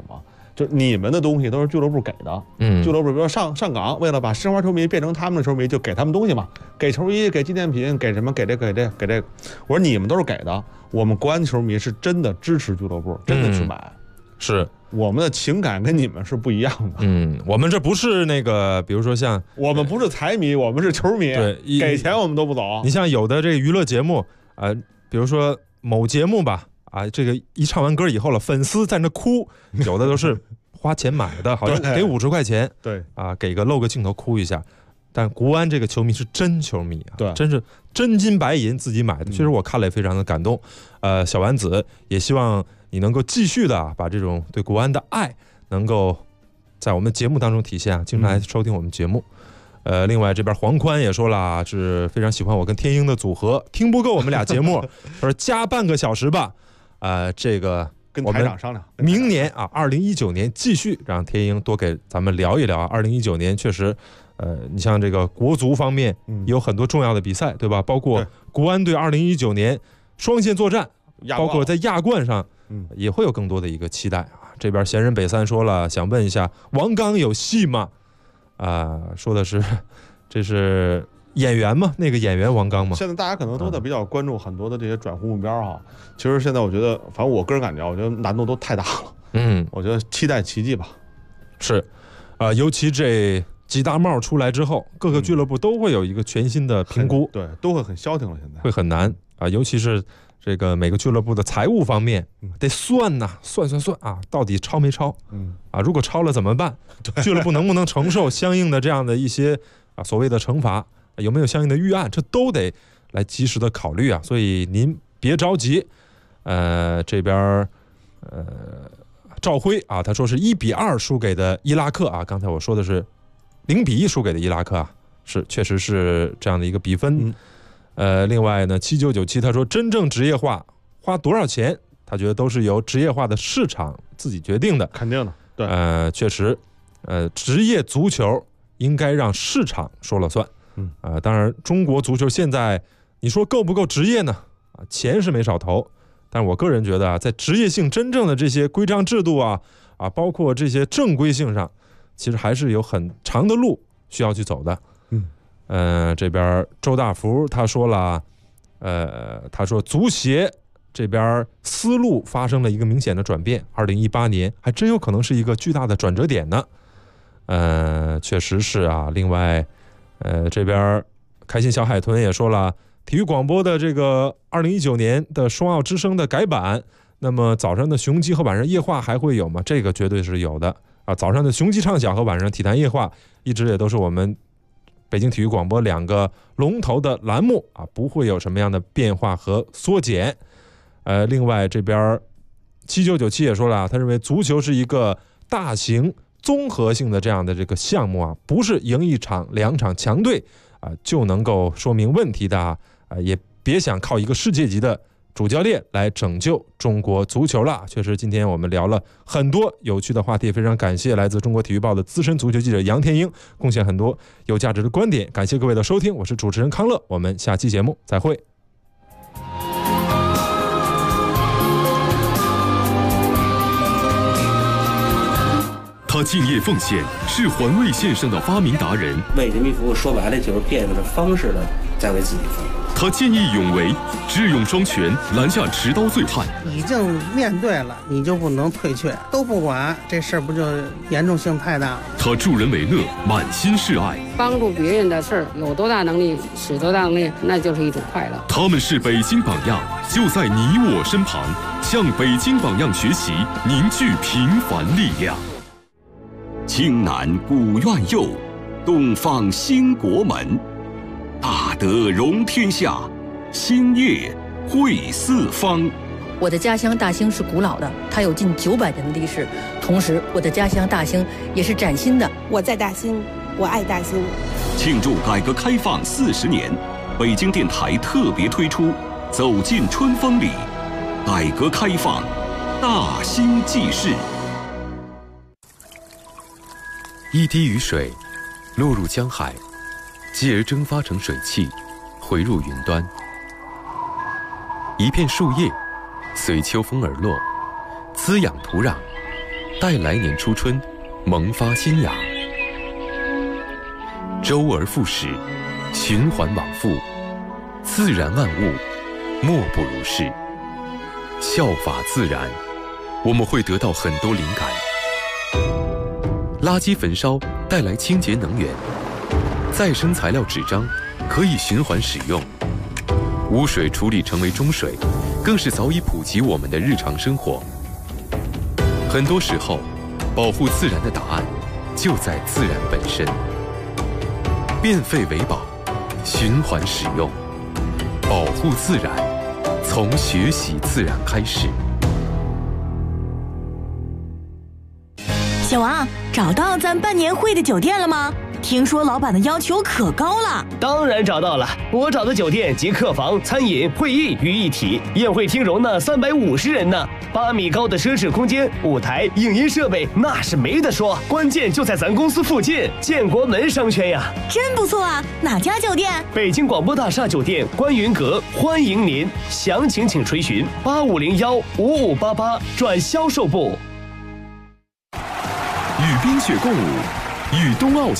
就你们的东西都是俱乐部给的，俱乐部比如说上港，为了把申花球迷变成他们的球迷，就给他们东西嘛，给球衣、给纪念品、给什么、给这。我说你们都是给的，我们国安球迷是真的支持俱乐部，真的去买， 是我们的情感跟你们是不一样的。 我们这不是那个，比如说像我们不是财迷，我们是球迷， 对， 给钱我们都不走。 你像有的这个娱乐节目比如说某节目吧。这个一唱完歌以后了，粉丝在那哭，有的都是花钱买的，好像给50块钱， 对给个露个镜头哭一下。但国安这个球迷是真球迷啊， 对， 真是真金白银自己买的，确实我看了也非常的感动。小丸子也希望你能够继续的把这种对国安的爱能够在我们节目当中体现啊，经常来收听我们节目。另外这边黄宽也说了，是非常喜欢我跟天鹰的组合，听不够我们俩节目，他说加半个小时吧。这个跟台长商量， 明年2019年继续让天鹰多给咱们聊一聊。2019年确实，你像这个国足方面也有很多重要的比赛，对吧？包括国安队2019年双线作战，包括在亚冠上，也会有更多的一个期待啊。这边闲人北三说了，想问一下王刚有戏吗？说的是这是演员吗？那个演员王刚吗？ 现在大家可能都在比较关注很多的这些转会目标哈。其实现在我觉得，反正我个人感觉，我觉得难度都太大了。我觉得期待奇迹吧。 是，尤其这几大帽出来之后，各个俱乐部都会有一个全新的评估， 对，都会很消停了，现在会很难尤其是这个每个俱乐部的财务方面，得算呐，算到底超没超？如果超了怎么办？俱乐部能不能承受相应的这样的一些所谓的惩罚？有没有相应的预案？这都得来及时的考虑啊！所以您别着急。这边赵辉他说是1-2输给的伊拉克啊。刚才我说的是0-1输给的伊拉克啊，是确实是这样的一个比分。另外呢，7997他说真正职业化花多少钱，他觉得都是由职业化的市场自己决定的。 肯定的，对， 确实，职业足球应该让市场说了算。当然，中国足球现在你说够不够职业呢？钱是没少投，但是我个人觉得在职业性真正的这些规章制度包括这些正规性上，其实还是有很长的路需要去走的。这边周大福他说了，他说足协这边思路发生了一个明显的转变，2018年还真有可能是一个巨大的转折点呢。确实是另外。这边开心小海豚也说了，体育广播的这个2019年的双奥之声的改版，那么早上的雄鸡和晚上夜话还会有吗？这个绝对是有的早上的雄鸡畅想和晚上体坛夜话一直也都是我们北京体育广播2个龙头的栏目不会有什么样的变化和缩减。另外这边7997也说了，他认为足球是一个大型综合性的这样的这个项目不是赢1场2场强队就能够说明问题的也别想靠一个世界级的主教练来拯救中国足球了。确实，今天我们聊了很多有趣的话题，非常感谢来自中国体育报的资深足球记者杨天鹰贡献很多有价值的观点。感谢各位的收听，我是主持人康乐，我们下期节目再会。 他敬业奉献，是环卫线上的发明达人。 为人民服务，说白了就是变着方式的在为自己服务。 他见义勇为，智勇双全，拦下持刀醉汉。 已经面对了，你就不能退却，都不管，这事儿不就严重性太大了？ 他助人为乐，满心是爱。 帮助别人的事儿，有多大能力使多大能力，那就是一种快乐。 他们是北京榜样，就在你我身旁，向北京榜样学习，凝聚平凡力量。 青南古院右，东方兴国门。大德容天下，兴业惠四方。 我的家乡大兴是古老的，它有近900年的历史。同时，我的家乡大兴也是崭新的。 我在大兴，我爱大兴。 庆祝改革开放40年，北京电台特别推出《走进春风里》，改革开放大兴记事。 一滴雨水落入江海，继而蒸发成水汽，回入云端。一片树叶随秋风而落，滋养土壤， 待来年初春萌发新芽。周而复始，循环往复，自然万物莫不如是。效法自然，我们会得到很多灵感。垃圾焚烧带来清洁能源，再生材料纸张可以循环使用，污水处理成为中水，更是早已普及我们的日常生活。很多时候，保护自然的答案就在自然本身。变废为宝，循环使用，保护自然，从学习自然开始。 小王，找到咱办年会的酒店了吗？听说老板的要求可高了。 当然找到了，我找的酒店集客房、餐饮、会议于一体，宴会厅容纳350人呢，8米高的奢侈空间，舞台、影音设备那是没得说，关键就在咱公司附近，建国门商圈呀。 真不错啊，哪家酒店？ 北京广播大厦酒店观云阁，欢迎您，详情请垂询8501-5588转销售部。 与冰雪共舞，与冬奥